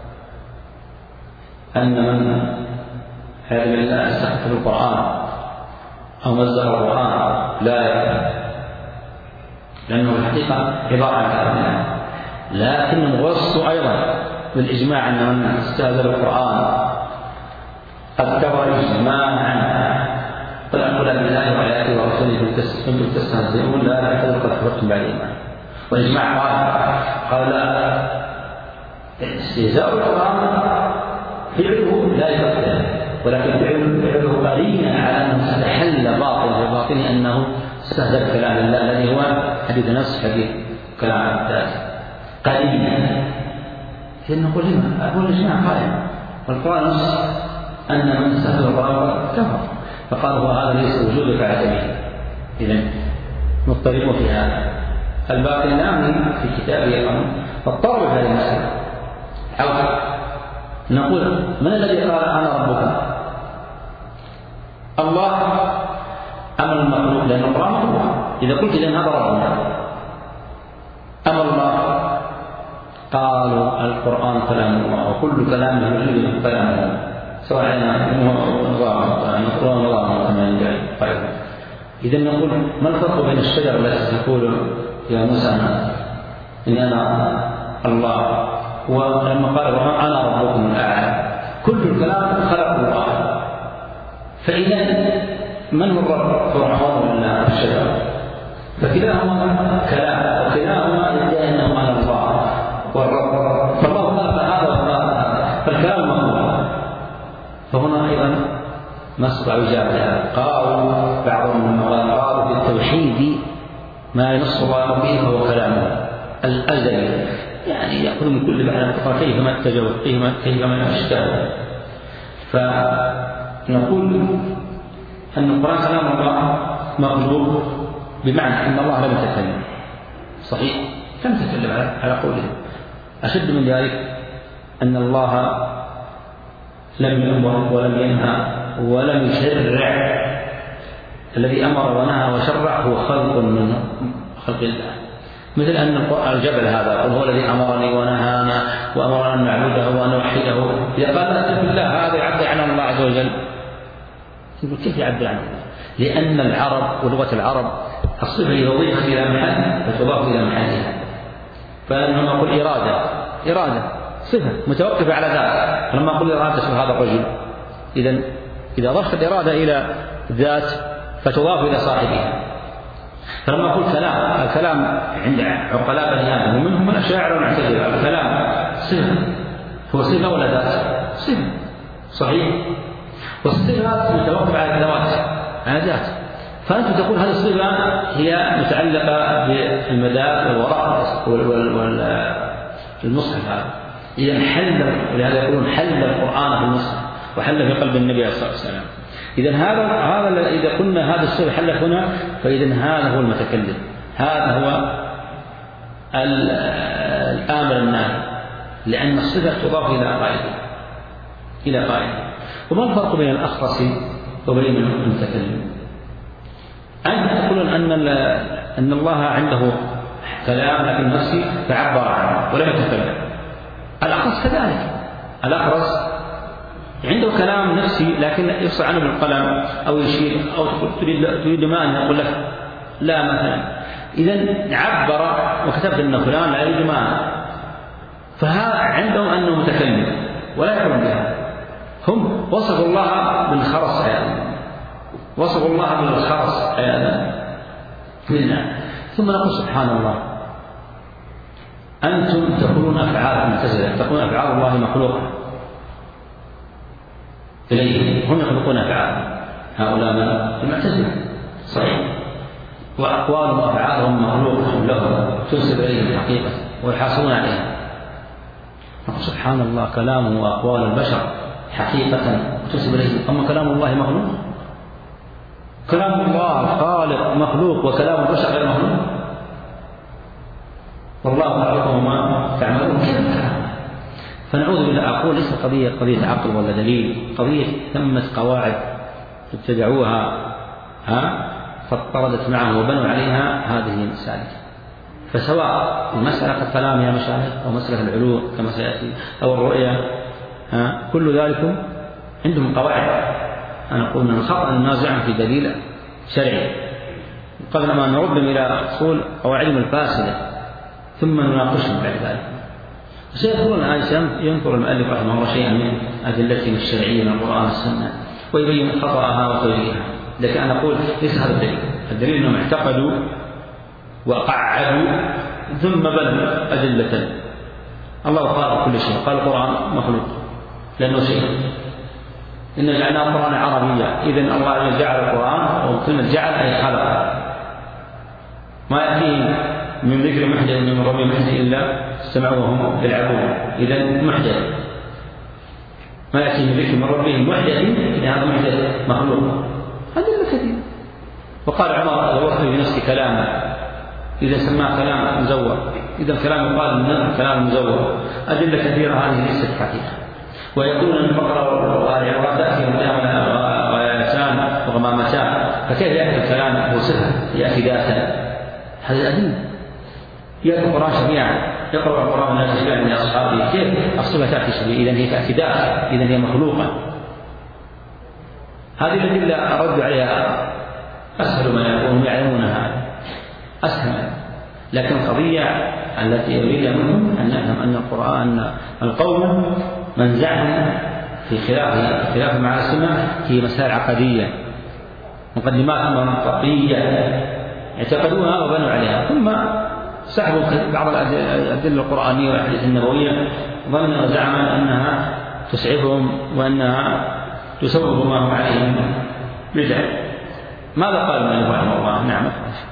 أن من عياذ بالله استخف القرآن أو مزق القرآن لا يفهم، لأنه الحقيقة عبارة عن كلام الله، لكنه وصوا أيضا بالإجماع أن من استهزأ القرآن أذكر إجماعا قل أقول بالله وآياته ورسوله كنتم تستهزئون لا تعتذروا قد كفرتم بعد الإيمان. والإجماع قال قال لا، استهزاء القرآن فعله لا يفعل، ولكن فعله قرينا على أنه استحل باطل بباطنه أنه استهزأ بكلام الله الذي هو حديث نص حديث كلام الذات قرينا. إذن نقول لما أقول الإجماع قائم والقرآن نص أن من استهزأ القرآن كفر، فقال هو هذا ليس وجود فعله. إذن نضطرب في هذا. الباقي الآن في كتابه أمر فاضطروا هذه المسألة. حول نقول من الذي قال أنا ربكم؟ الله أم المخلوق؟ لأن القرآن مخلوق. إذا قلت إذن هذا ربنا أم الله؟ قالوا القرآن كلام الله وكل كلام يوجد كلام الله، سواء نظام نقول نظام كما ينبغي. طيب إذا نقول ما الفرق بين الشجر التي تقول يا موسى إني أنا الله، ولما قال أنا ربكم الأعلى، كل الكلام خلق الله. فإذا من هو الرب؟ فرعون ولا الشجر؟ فكلاهما كلام وكلاهما يدعي أنه أنا الله والرب، فالله خلق هذا وخلق هذا، فالكلام مخلوق. فهنا أيضا نصب إجابة. قالوا بعضهم قالوا في التوحيد ما ينص الله به فهو كلامه الأزلي، يعني يأخذ من كل بحر كيفما اتجهوا كيفما اشتهوا. فنقول أن القرآن كلام الله مخلوق بمعنى أن الله لم يتكلم، صحيح لم يتكلم على قوله. أشد من ذلك أن الله لم يأمر ولم ينهى ولم يشرع. الذي أمر ونهى وشرع هو خلق من خلق الله، مثل أن الجبل هذا هو الذي أمرني ونهانا وأمرنا أن نعبده وأن نوحده. إذا قال لا تقل الله هذا يعبر عن الله عز وجل، يقول كيف يعبر عن الله؟ لأن العرب ولغة العرب الصفة إذا أضيفت إلى محل فتضاف إلى محلها. فإنهم أقول إرادة إرادة صفة متوقفة على ذات، لما أقول إرادة هذا الرجل، إذا إذا ضفت الإرادة إلى ذات فتضاف إلى صاحبها. فلما أقول كلام، الكلام عند عقلاء بني آدم ومنهم الأشاعرة والمعتزلة الكلام صفة، هو صفة ولا ذات؟ صفة، صحيح. والصفات متوقفة على الذوات على ذات، فأنت تقول هذه الصفة هي متعلقة بالمداد والوراء والمصحف هذا. إذا حل، ولهذا يقولون حل القرآن في المصحف وحل في قلب النبي صلى الله عليه وسلم. إذا هذا هذا إذا قلنا هذا الصفة حلت هنا، فإذا هذا هو المتكلم، هذا هو الآمر الناهي، لأن الصفة تضاف إلى قائله إلى قائله. وما الفرق بين الأخرس وبين المتكلم؟ أنت تقولون أن أن الله عنده كلام لكن نفسي فعبر عنه ولم يتكلم. الأخرس كذلك، الأخرس عنده كلام نفسي لكن يفصل عنه بالقلم أو يشير أو تريد تريد ما أن يقول لك لا مثلا، إذا عبر وكتبت أن فلان لا يريد ما، فهذا عندهم أنه متكلم ولا يقولون بها. هم وصفوا الله بالخرس عياذا، وصفوا الله بالخرس عياذا بالله. ثم نقول سبحان الله، أنتم تقولون أفعال المعتزلة، تقولون أفعال الله مخلوقة إليه، هم يخلقون أفعال هؤلاء من المعتزلة صحيح، وأقوالهم وأفعالهم مخلوقة لهم تنسب إليهم الحقيقة ويحاسبون عليها. نقول سبحان الله، كلام وأقوال البشر حقيقة تنسب إليهم، أما كلام الله مخلوق؟ كلام الله خالق مخلوق وكلام البشر غير مخلوق؟ والله خلقكم ما تعملون، كيف الكلام؟ فنعوذ بالله. أقول ليس قضية قضية عقل ولا دليل، قضية ثمة قواعد ابتدعوها ها فاضطردت معه وبنوا عليها هذه المسائل. فسواء مسألة الكلام يا مشايخ أو مسألة العلو كما سيأتي أو الرؤية، ها كل ذلك عندهم قواعد. أنا أقول من الخطأ النازع في دليل شرعي قبل ما نردهم إلى أصول قواعدهم الفاسدة ثم نناقشهم بعد ذلك. سيذكرون الآن ينظر المؤلف رحمه الله شيئا من أدلتهم الشرعية من القرآن والسنة ويبين خطأها وتوجيهها، لكن أنا أقول ليس هذا الدليل. الدليل أنهم اعتقدوا وقعدوا ثم بنوا أدلة. الله قال كل شيء، قال القرآن مخلوق لأنه شيء، إن جعلناه قرآنا عربيا، إذن الله جعل القرآن وكلمة جعل أي خلق، ما يأتي من ذكر محدث من ربي محدث إلا استمعوا وهم يلعبون، إذن محدث ما يأتي من ذكر من ربهم محدث إذن هذا محدث مخلوق. أدلة كثيرة. وقال عمر الوحي في نفس كلامه إذا سماه كلام مزور، إذا الكلام يقال من كلام مزور. أدلة كثيرة هذه ليست حقيقة. ويقولون أن البقرة والعراء تأتي غياتان وغمامتان، فكيف يأتي الكلام وصفها يأتي ذاتا؟ هذه الأدلة. يأتي القرآن شفيعا، يقرأ القرآن الناس شفيعا من أصحابه، كيف الصفة تأتي شفيعا؟ إذن هي تأتي ذات، إذن هي مخلوقة. هذه الأدلة أرد عليها أسهل ما يكون، يعلمونها أسهل، لكن القضية التي يريد منهم أن نفهم أن القرآن القوم منزعهم في خلاف خلاف مع السنة في مسائل عقدية، مقدمات منطقية اعتقدوها وبنوا عليها، ثم سحبوا بعض الأدلة القرآنية والأحاديث النبوية ظنوا وزعما أنها تسعفهم وأنها تسوغ ما هم عليه من بدع. ماذا قال النبي رحمه الله؟ نعم.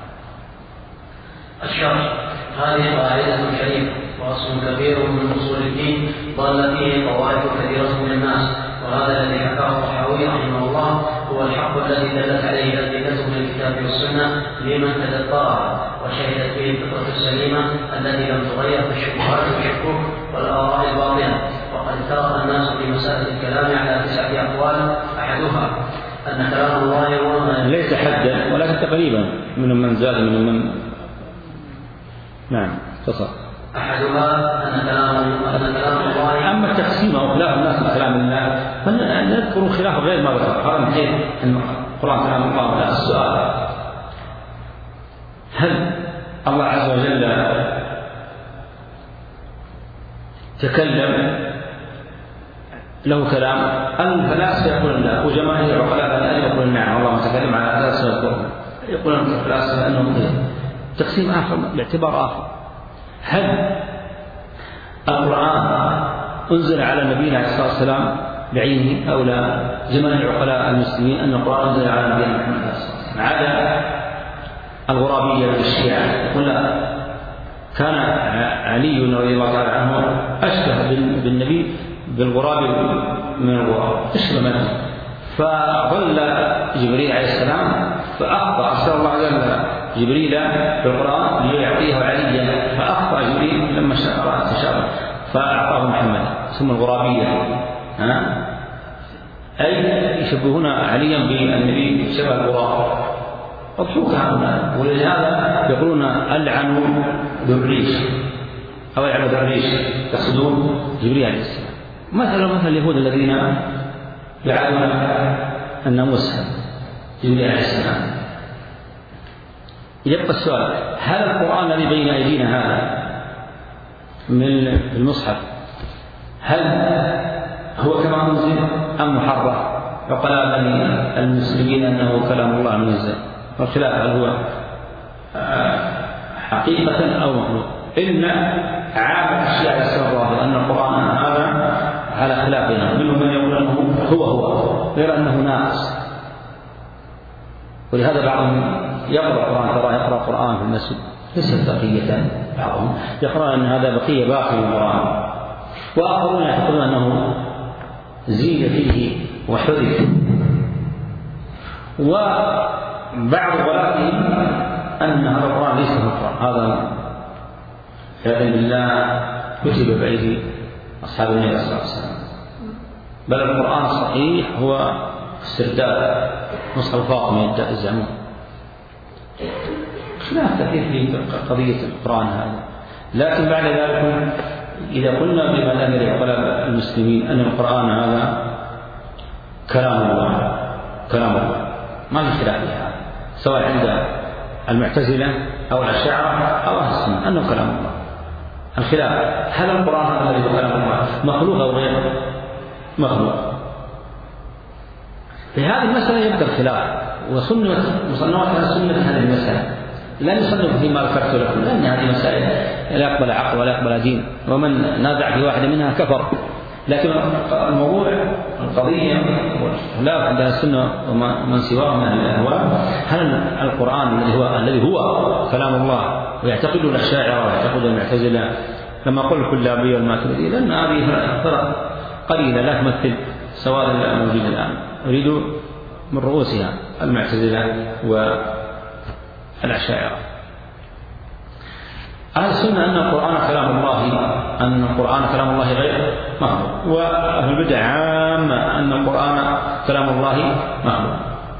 الشرح: هذه قاعدة شريفة وأصل كبير من أصول الدين ضل فيه طوائف كثيرة من الناس، وهذا الذي حكاه الطحاوي رحمه الله هو الحق الذي دلت عليه الأدلة من الكتاب والسنة لمن تدبرها وشهدت به الفطرة السليمة التي لم تغير في الشبهات والشكوك والآراء الباطلة. وقد افترق الناس في مسائل الكلام على تسعة أقوال، أحدها أن كلام الله هو ليس حدا ولكن تقريبا من من زاد من من نعم تصل. أحدها أن كلام أن كلام الله، أما التقسيم أو خلاف الناس من كلام الله فنذكر خلاف غير ما ذكر. هذا من حيث أن القرآن كلام الله. لا، السؤال: هل الله عز وجل تكلم له كلام؟ الفلاسفة يقولون لا، وجماهير العقلاء يقولون نعم الله تكلم على أساس القرآن، يقولون الفلاسفة أنه تقسيم آخر باعتبار آخر. هل القرآن أنزل على نبينا عليه الصلاة والسلام بعينه أو لا؟ جماهير العقلاء المسلمين أن القرآن أنزل على نبينا محمد عليه الصلاة والسلام، عدا الغرابية والشيعة يقول لا، كان علي رضي الله تعالى عنه أشبه بالنبي بالغراب من الغراب، أشبه منه، فظل جبريل عليه السلام فأخطأ أرسل الله عز وجل جبريل بالقرآن ليعطيه عليا، فأخطأ جبريل لما رأى استشاره فأعطاه محمد. ثم الغرابية ها أي يشبهون عليا بالنبي شبه الغراب، مضحوك هؤلاء، ولهذا يقولون ألعنوا بالريش أو يلعنوا بالريش، يقصدون جبريل عليه السلام. مثلا مثل اليهود الذين يعلمون أن موسى جبريل عليه السلام. يبقى السؤال: هل القرآن الذي بين أيدينا هذا من المصحف هل هو كما أنزل أم محرف؟ وقال المسلمين أنه كلام الله منزل، والخلاف هل هو حقيقة أو مخلوق. إن عام الشيعة على السنة الظاهرة أن القرآن هذا على خلافنا، منهم من يقول أنه هو هو غير أنه ناقص، ولهذا بعضهم يقرأ القرآن، ترى يقرأ القرآن في المسجد ليست بقية، بعضهم يقرأ أن هذا بقية باقي من القرآن، وآخرون يعتقدون أنه زيد فيه وحذف. وبعض غلاتهم أن هذا القرآن ليس هو القرآن، هذا عياذا بالله كتب بأيدي أصحاب النبي صلى الله عليه وسلم، بل القرآن الصحيح هو استرداد مصحف فاطمة يزعمون. خلاف كثير في قضية القرآن هذا، لكن بعد ذلك إذا قلنا بما لا يقبل المسلمين أن القرآن هذا كلام الله كلام الله ما في خلاف في هذا، سواء عند المعتزلة أو الأشاعرة أو أهل السنة أنه كلام الله. الخلاف هل القرآن هذا الذي كلام الله مخلوق أو غير مخلوق؟ في هذه المسألة يبدأ الخلاف، وسنة مصنفات السنة في هذه المسألة لا يصنف فيما ذكرت لكم، لأن هذه مسائل لا يقبل عقل ولا يقبل دين، ومن نازع في واحدة منها كفر. لكن الموضوع القضية والخلاف عند السنة ومن سواهم من الأهواء، هل القرآن الذي هو الذي هو كلام الله ويعتقد الأشاعرة ويعتقد المعتزلة كما قل الكلابية والماتريدية، لأن هذه فرق قليلة لا تمثل سواد الموجود الآن. أريد من رؤوسها المعتزلة والأشاعرة. أهل السنة أن القرآن كلام الله، أن القرآن كلام الله غير مخلوق، وأهل البدع عامة أن القرآن كلام الله مخلوق.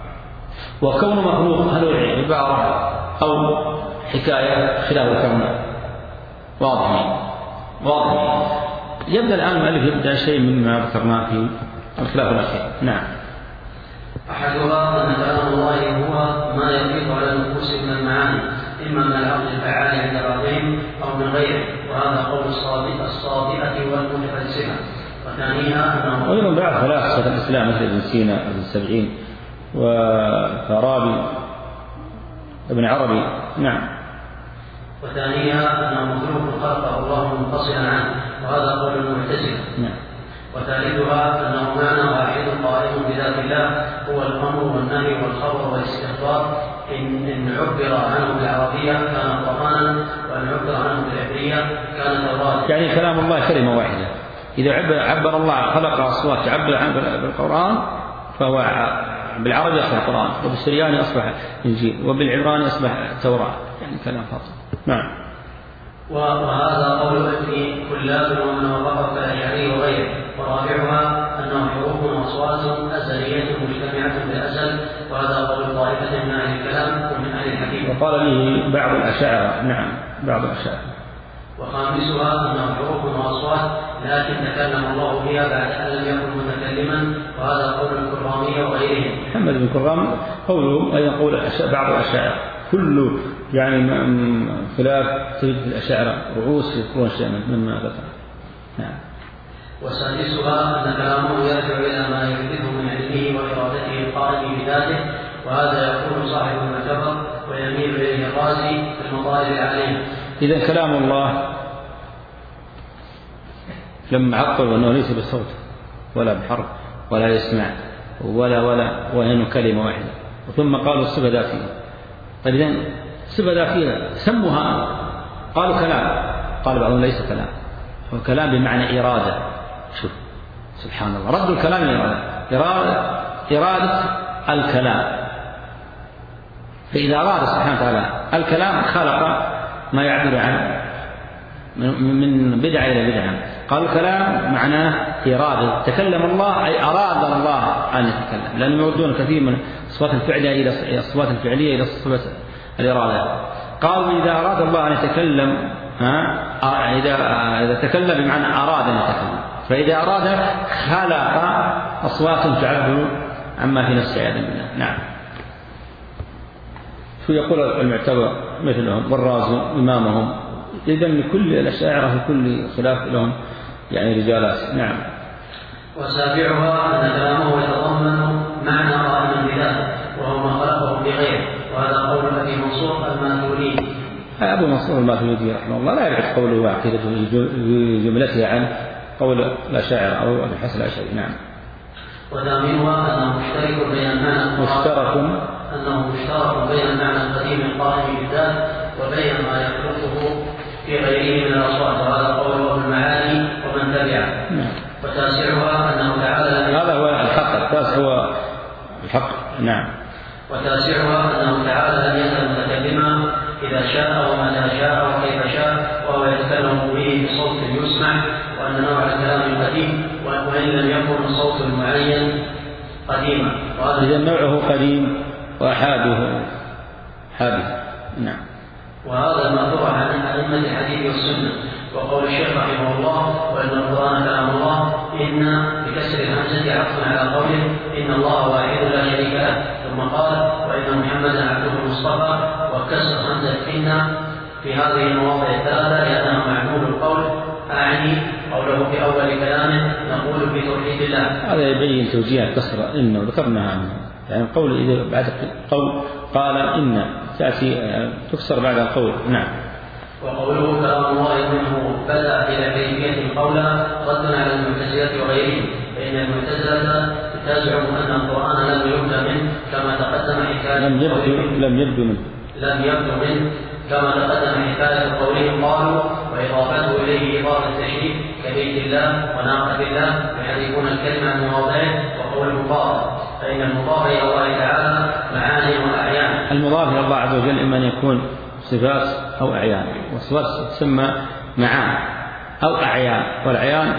وكونه مخلوق هل هو عبارة أو حكاية خلاف الكون؟ واضح واضح. يبدأ الآن المؤلف يبدأ شيء مما ذكرناه في الخلاف الأخير. نعم. أحدها أن كلام الله هو ما يفيض على النفوس من المعاني، إما من العقل الفعال عند بعضهم أو من غيره، وهذا قول الصادقة الصادقة والمتفلسفة. وثانيها أنه وأيضا بعض فلاسفة الإسلام مثل ابن سينا ابن السبعين وفارابي ابن عربي. نعم. وثانيها أنه مخلوق خلقه الله منفصلا عنه، وهذا قول المعتزلة. نعم. وثالثها أنه معنى واحد قائم بذات الله هو الأمر والنهي والخبر والاستخبار، إن, إن عبر عنه بالعربية كان قرآنا، وإن عبر عنه بالعبرية كان توراة. يعني كلام الله كلمة واحدة، إذا عبر, عبر الله خلق أصوات تعبر عنه بالقرآن فهو بالعربي أصبح قرآن، وبالسرياني أصبح إنجيل، وبالعبراني أصبح توراة، يعني كلام فاصل. نعم. وهذا قول في كلاب ومن وقف كالأشعري وغيره. ورابعها أنه حروف وأصوات أزلية مجتمعة بالأزل، وهذا قول طائفة من أهل الكلام ومن أهل الحديث. وقال به بعض الأشاعرة. نعم بعض الأشاعرة. وخامسها أنه حروف وأصوات لكن تكلم الله بها بعد أن لم يكن متكلما، وهذا قول الكرامية وغيرهم. محمد بن كرام قوله أيضا قول بعض الأشاعرة، كل يعني خلاف تجد في الأشاعرة رؤوس يذكرون شيئا مما ذكر. نعم. وسادسها أن كلامه يرجع إلى ما يحدثه من علمه وإرادته القائم بذاته، وهذا يكون صاحب المجرد ويميل إليه الرازي في المطالب العليمة. إذا كلام الله لما عقل أنه ليس بصوت ولا بحرف ولا يسمع ولا ولا وإنه كلمة واحدة، ثم قالوا الصفة ذاتية. طيب إذن صفة ذاتية سموها، قالوا كلام، قال بعضهم ليس كلام، هو كلام بمعنى إرادة. شوف سبحان الله، رد الكلام إرادة إرادة, إرادة الكلام. فإذا أراد سبحانه وتعالى الكلام خلق ما يعبر عنه من بدعة إلى بدعة. قالوا الكلام معناه إرادة، تكلم الله أي أراد الله أن يتكلم، لأنهم يردون كثير من الصفات الفعلية إلى الصفات الفعلية إلى صفة الإرادة. قالوا إذا أراد الله أن يتكلم، ها إذا إذا تكلم بمعنى أراد أن يتكلم، فإذا أراد خلق أصوات تعبر عما في نفس عياذ بالله. نعم. شو يقول المعتبر مثلهم والرازي إمامهم، إذن كل الأشاعرة في كل خلاف لهم يعني رجالات. نعم. وسابعها أن كلامه يتضمن معنى قائما بذاته وهو ما خلقه بغيره، وهذا قول أبي منصور الماتريدي. أبو منصور الماتريدي رحمه الله لا يعرف قوله وعقيدته بجملتها عن قول الأشاعرة أو أبي الحسن الأشعري. نعم. وثامنها أنه مشترك بين المعنى مشترك أنه مشترك بين المعنى القديم القائم بالذات وبين ما يخلقه في غيره من الأصوات، وهذا قول ابن المعاني ومن تبعه. نعم. وتاسعها أنه تعالى هذا هو الحق، التاسع هو الحق. نعم. وتاسعها أنه تعالى لم يزل متكلما إذا شاء ومتى شاء وكيف شاء، وهو يتكلم به بصوت يسمع، وأن نوع الكلام القديم وإن لم يكن صوت معين قديما، إذا نوعه قديم وأحاده حادث. نعم. وهذا ما طرح عن أئمة الحديث والسنة. وقول الشيخ رحمه الله وإن القرآن كلام الله، إن بكسر الهمزة عطف على قوله إن الله واحد لا شريك له، ثم قال وإن محمدا عبده المصطفى، وكسر همزة إن في هذه المواضع الثلاثة لأنها معلوم القول، أعني قوله في أول كلامه نقول في توحيد الله. هذا يبين توجيه كسر إن، وذكرنا عنه يعني قول إذا بعد قول قال إن تأتي تكسر بعد القول. نعم. وقوله كلام الله منه بدأ إلى كيفية قولا رد على المعتزلة وغيرهم، فإن المعتزلة تزعم أن القرآن لم يبدأ منه كما تقدم حكاية لم يبدو لم يبدو منه لم يبدو منه كما تقدم حكاية قولهم، قالوا وإضافته إليه إضافة التشريف كبيت الله وناقة الله يحذفون الكلمة عن مواضعه، وقول المضاف فإن المضاف إلى الله تعالى معاني وأعيان. المضاف إلى الله عز وجل إما أن يكون صفات أو أعيان، والصفات تسمى معان أو أعيان، والأعيان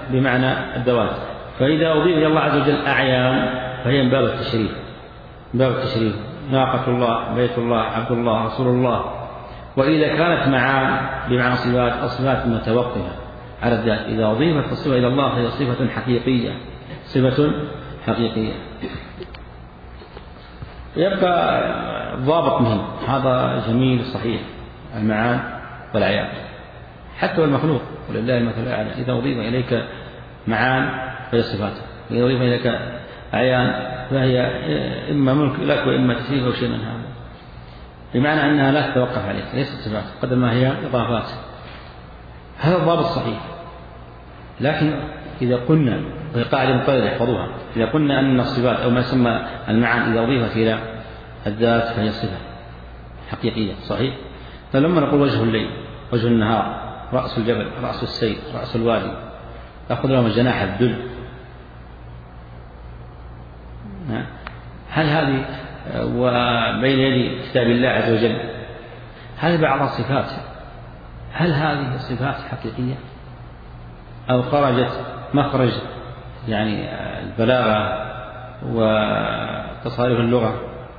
بمعنى الذوات، فإذا أضيف إلى الله عز وجل أعيان فهي من باب التشريف، من باب التشريف ناقة الله بيت الله عبد الله رسول الله. وإذا كانت معان بمعنى صفات أو صفات متوقفة على الذات، إذا أضيفت الصفة إلى الله فهي صفة حقيقية، صفة حقيقية. يبقى ضابط مهم، هذا جميل صحيح، المعان والأعيان حتى والمخلوق ولله المثل الأعلى، إذا أضيف إليك معان فهي صفات، وإذا أضيف إليك أعيان فهي إما ملك لك وإما تشريف أو شيء من هذا، بمعنى أنها لا تتوقف عليك، ليست صفات قدر ما هي إضافات. هذا الضابط صحيح. لكن إذا قلنا، وهي قاعدة مقيدة احفظوها، إذا قلنا أن الصفات أو ما يسمى المعان إذا أضيفت إلى الذات فهي صفة حقيقية صحيح. فلما نقول وجه الليل وجه النهار رأس الجبل رأس السيل رأس الوادي أخذ لهم الجناح الذل، هل هذه وبين يدي كتاب الله عز وجل هذه بعض الصفات، هل هذه الصفات حقيقية أو خرجت مخرج يعني البلاغة وتصاريف اللغة؟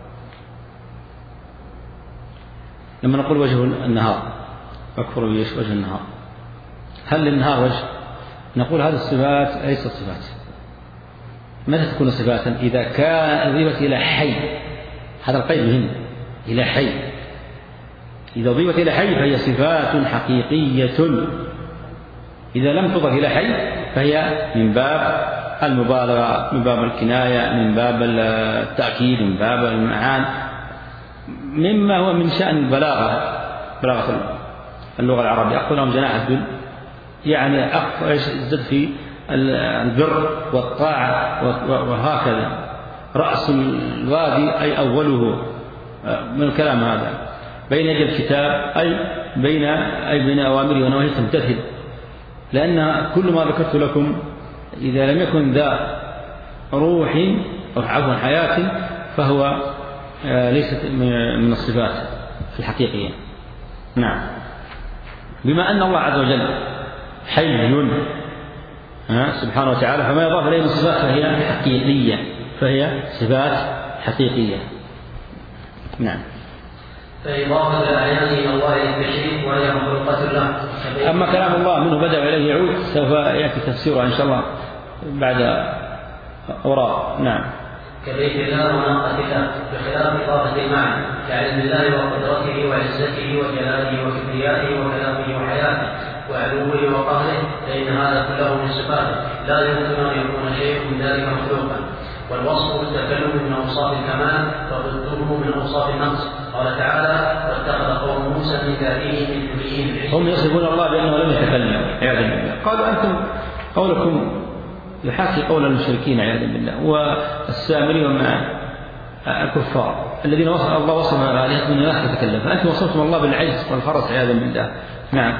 لما نقول وجه النهار أكفر بيش وجه النهار، هل للنهار وجه؟ نقول هذه الصفات ليست صفات. متى تكون صفاتا؟ إذا كان أضيفت إلى حي، هذا القيد مهم، إلى حي، إذا أضيفت إلى حي فهي صفات حقيقية. إذا لم تضف إلى حي فهي من باب المبالغة، من باب الكناية، من باب التأكيد، من باب المعان، مما هو من شأن البلاغة، بلاغة اللغة العربية. أقول لهم جناح الذل يعني زد في البر والطاعة وهكذا. رأس الوادي أي أوله من الكلام هذا، بين يدي الكتاب أي بين أي بين أوامره ونواهيه تمتثل، لأن كل ما ذكرت لكم إذا لم يكن ذا روح أو عفوا حياة فهو ليست من الصفات الحقيقية. نعم. بما أن الله عز وجل حي سبحانه وتعالى فما يضاف إليه من صفات فهي حقيقية، فهي صفات حقيقية. نعم. فإضافة الأعيان إلى الله للتشريف وهي مخلوقة له. أما كلام الله منه بدأ إليه يعود سوف يأتي تفسيره إن شاء الله بعد وراء. نعم. كبيت الله وناقة الله بخلاف إضافة المعنى كعلم الله وقدرته وعزته وجلاله وكبريائه وكلامه وحياته وعلوه وقهره، فإن هذا كله من صفاته لا يمكن أن يكون شيء من ذلك مخلوقا. والوصف التكلم من أوصاف الكمال وضده من أوصاف النقص. قال تعالى: واتخذ قوم موسى من ذاته من حليهم. هم يصفون الله بأنه لم يتكلم عياذا بالله. قالوا أنتم قولكم يحاكي قول المشركين عياذا بالله والسامري ومع الكفار الذين وصف الله وصف آلهتهم أنه لا يتكلم، فأنتم وصفتم الله بالعجز والخرس عياذا بالله. نعم.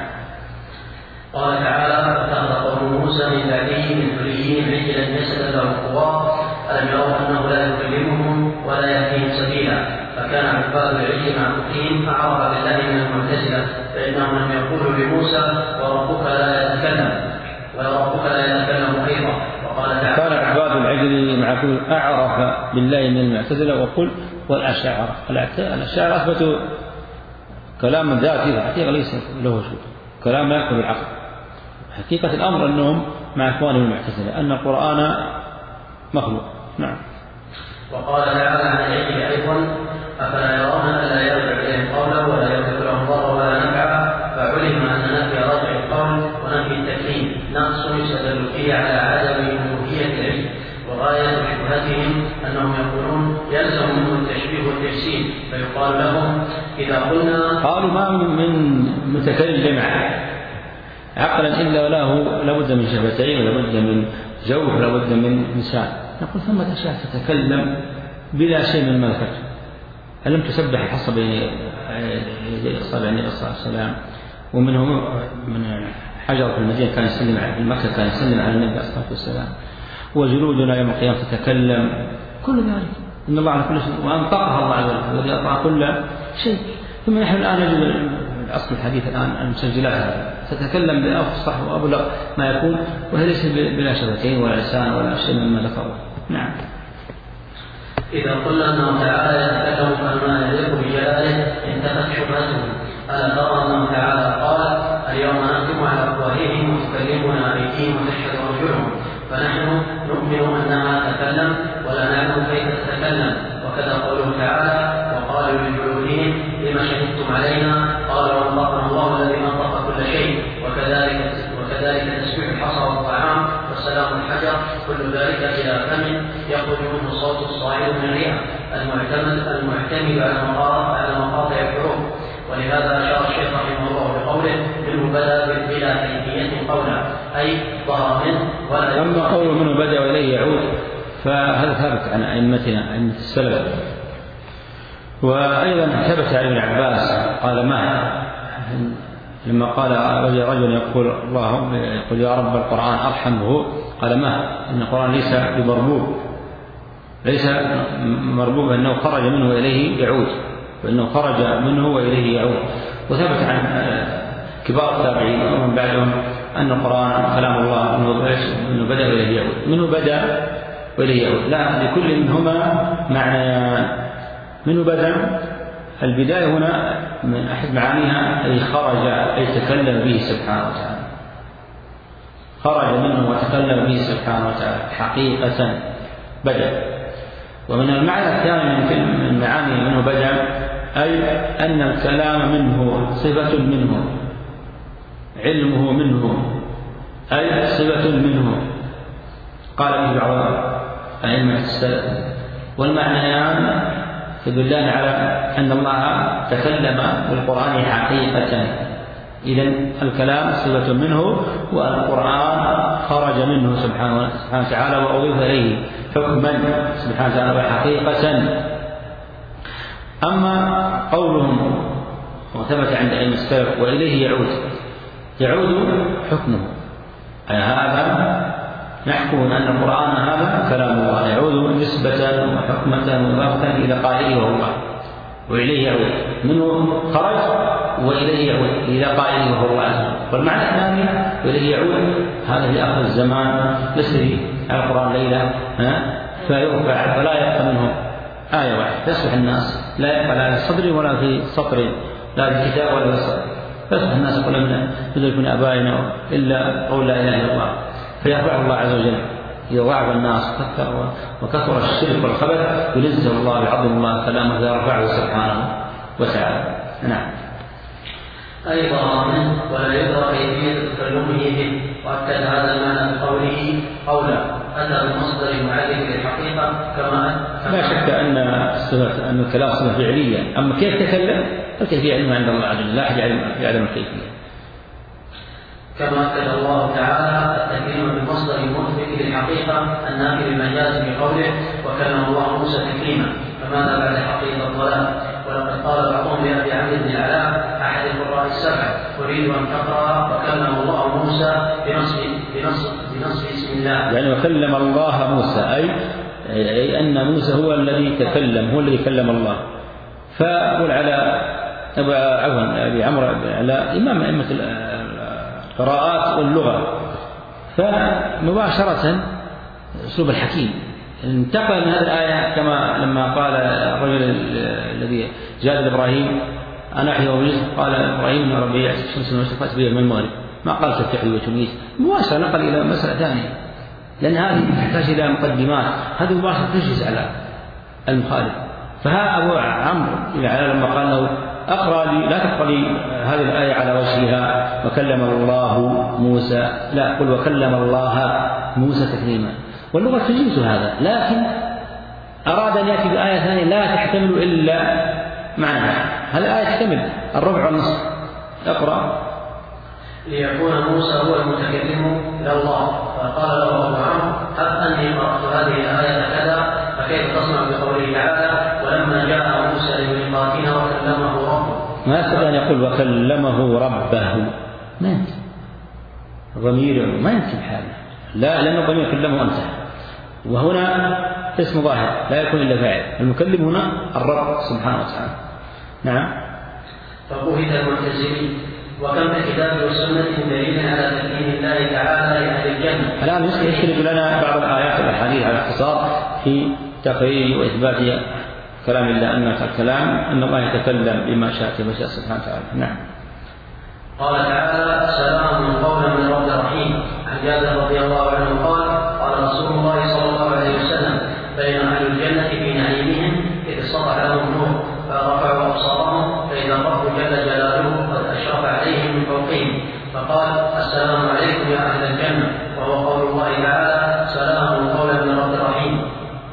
قال تعالى: واتخذ قوم موسى من بعده من حليهم عجلا جسدا له خوار ألم يروا أنه لا يكلمهم ولا يهديهم سبيلا. فكان عباد العجل مع كفرهم أعرف بالله من المعتزلة، فإنهم لم يقولوا لموسى وربك لا يتكلم وربك لا يتكلم أيضا. وقال تعالى: كان عباد العجل مع كفرهم أعرف بالله من المعتزلة وقل والأشاعرة. الأشاعرة أثبتوا كلام ذاتي حقيقة ليس له وجود، كلام لا يقبل العقل. حقيقة الأمر أنهم مع إخوانهم المعتزلة أن القرآن مخلوق. نعم. وقال تعالى عن العجل أيضا: أفلا يرون ألا يرجع إليهم قولا ولا يملك لهم ضرا ولا نفعا. فعلم أن نفي رجع القول ونفي التكليم نقص يستدل فيه على عدم ألوهية العلم. وغاية شبهتهم أنهم يقولون يلزم منه التشبيه والتجسيم، فيقال لهم إذا قلنا قالوا ما من متكلم عقلا إلا له لابد من شفتين ولابد من جوف ولابد من لسان. نقول ثمة أشياء تتكلم بلا شيء من ملكته. هل لم تسبح الحصى بين أصابع النبي صلى الله عليه وسلم؟ ومنه من حجر في المدينة كان يسلم على مكة كان يسلم على النبي صلى الله عليه وسلم. وجلودنا يوم القيامة تتكلم. كل ذلك إن الله على كل شيء وأنطقها الله عز وجل الذي أطاع كل شيء. ثم نحن الآن نجد أصل الحديث الآن المسجلات هذه تتكلم بأفصح وأبلغ ما يكون وهي ليس بلا شفتين ولا لسان ولا شيء مما ذكره. نعم. إذا قلنا أنه تعالى يتكلم كما يليق بجلاله انتفت شبهته. ألا ترى أنه تعالى قال: اليوم نختم على أفواههم وتكلمنا أيديهم وتشهد أرجلهم. فنحن نؤمن أنها تتكلم ولا نعلم كيف تتكلم. وكذا قوله تعالى: وقالوا لجلودهم لما شهدتم علينا قالوا أنطقنا الله الذي أنطق كل شيء. وكذلك وكذلك تسبيح الحصى والطعام والسلام الحجر كل ذلك إلى فم يخرج منه صوت الصاعد من الرئة المعتمد المعتمد على مقاطع على مقاطع الحروف. ولهذا أشار الشيخ رحمه الله بقوله: منه بدأ بلا كيفية قولا، أي ظهر منه ولا. أما قوله منه بدأ وإليه يعود فهذا ثابت عن أئمتنا أئمة السلف. وأيضا ثبت عن ابن عباس قال: ما لما قال رجل يقول اللهم يقول يا رب القرآن أرحمه قال: ما إن القرآن ليس بمربوب ليس مربوب أنه خرج منه وإليه يعود، وأنه خرج منه وإليه يعود. وثبت عن كبار التابعين ومن بعدهم أن القرآن كلام الله منه بدأ وإليه يعود، منه بدأ وإليه يعود. لا، لكل منهما معنيان. منه بدأ البداية هنا من أحد معانيها أي خرج أي تكلم به سبحانه وتعالى، خرج منه وتكلم به سبحانه وتعالى حقيقة بدأ. ومن المعنى الثاني من معاني منه بدأ أي أن الكلام منه صفة منه، علمه منه أي صفة منه، قال به بعض أئمة السلف. والمعنيان تدلان على أن الله تكلم بالقرآن حقيقة. إذن الكلام صفة منه والقرآن خرج منه سبحانه وتعالى وأضيف إليه حكما سبحانه وتعالى حقيقة. أما قولهم وثبت عند أئمة السلف وإليه يعود، يعود حكمه، أي هذا نحكم أن القرآن هذا كلام الله يعود نسبة وحكمة وضافة إلى قائله وهو الله، وإليه يعود منه خرج وإليه يعود إلى قائله وهو الله عز وجل. والمعنى الثاني وإليه يعود هذا في آخر الزمان يسري على القرآن ليلة فيرفع فلا يبقى منه آية واحدة تصبح الناس لا يبقى لا في صدر ولا في سطر، لا في كتاب ولا في سطر، فيصبح الناس يقولون ندرك من آبائنا إلا قول لا إله إلا الله، فيرفعه الله عز وجل إذا ضعف الناس وكثر الشرك والخبث ينزه الله يعظم الله كلامه ويرفعه سبحانه وتعالى. نعم. أيضا منه ولا يدرى كيفية تكلمه به، وأكد هذا المعنى بقوله قولا أتى بمصدر معرف للحقيقة كما لا شك أن أن الكلام صفة فعلية، أما كيف تكلم فالكيفية علم عند الله عز وجل، لا أحد يعلم الكيفية. كما أكد الله تعالى التكليم بالمصدر المثبت للحقيقة النافي للمجاز بقوله وكلم الله موسى تكليما، فماذا بعد حقيقة الضلال؟ ولقد قال بعضهم لأبي عمرو بن العلاء أحد القراء السبعة أريد أن تقرأ وكلم الله موسى بنصب بنصب بنصب اسم الله، يعني وكلم الله موسى أي أي أن موسى هو الذي تكلم، هو الذي كلم الله. فأقول على عفوا أبي عمرو بن العلاء إمام أئمة القراءات واللغة، فمباشرة أسلوب الحكيم انتقل من هذه الآية كما لما قال الرجل الذي جاء لإبراهيم أنا أحيي وأميت قال إبراهيم إن ربي يأتي الشمس من المشرق فأتي بها من المغرب، ما قال تفتحي وتميت، مباشرة نقل إلى مسألة ثانية، لأن هذه تحتاج إلى مقدمات، هذه مباشرة تجلس على المخالف. فها أبو عمرو لما قال له أقرأ لي لا تقرأ لي هذه الآية على وجهها وكلم الله موسى، لا قل وكلم الله موسى تكليما، واللغة تجيز هذا، لكن أراد أن يأتي بآية ثانية لا تحتمل إلا معنى، هذه الآية تحتمل الربع والنصف. اقرأ ليكون موسى هو المتكلم إلى الله، فقال له أبو عمرو هب أني قرأت هذه الآية كذا فكيف تصنع بقوله تعالى ولما جاء موسى لميقاتنا وكلمه ربه. ما يستطيع أن يقول وكلمه ربه، ما ينتهي الضمير ما ينتهي حاله، لا لأن الضمير كلمه أنت، وهنا اسم ظاهر لا يكون إلا فاعل، المكلم هنا الرب سبحانه وتعالى. نعم. فبهت المعتزلين وكم في الكتاب والسنة دليل على تكليم الله تعالى لأهل الجنة. الآن يسرد لنا بعض الآيات والأحاديث على اختصار في تقرير وإثبات كلام الله أن الكلام أن الله يتكلم بما شاء كما شاء سبحانه وتعالى. نعم. قال تعالى سلام قولا من رب رحيم. عن جابر رضي الله عنه قال قال رسول الله صلى الله عليه وسلم بين أهل الجنة في نعيمهم إذ سطع لهم نور فرفعوا أبصارهم فإذا الرب جل جلاله قد أشرف عليهم من فوقهم فقال السلام عليكم يا أهل الجنة، وهو قول الله تعالى سلام قولا من رب رحيم.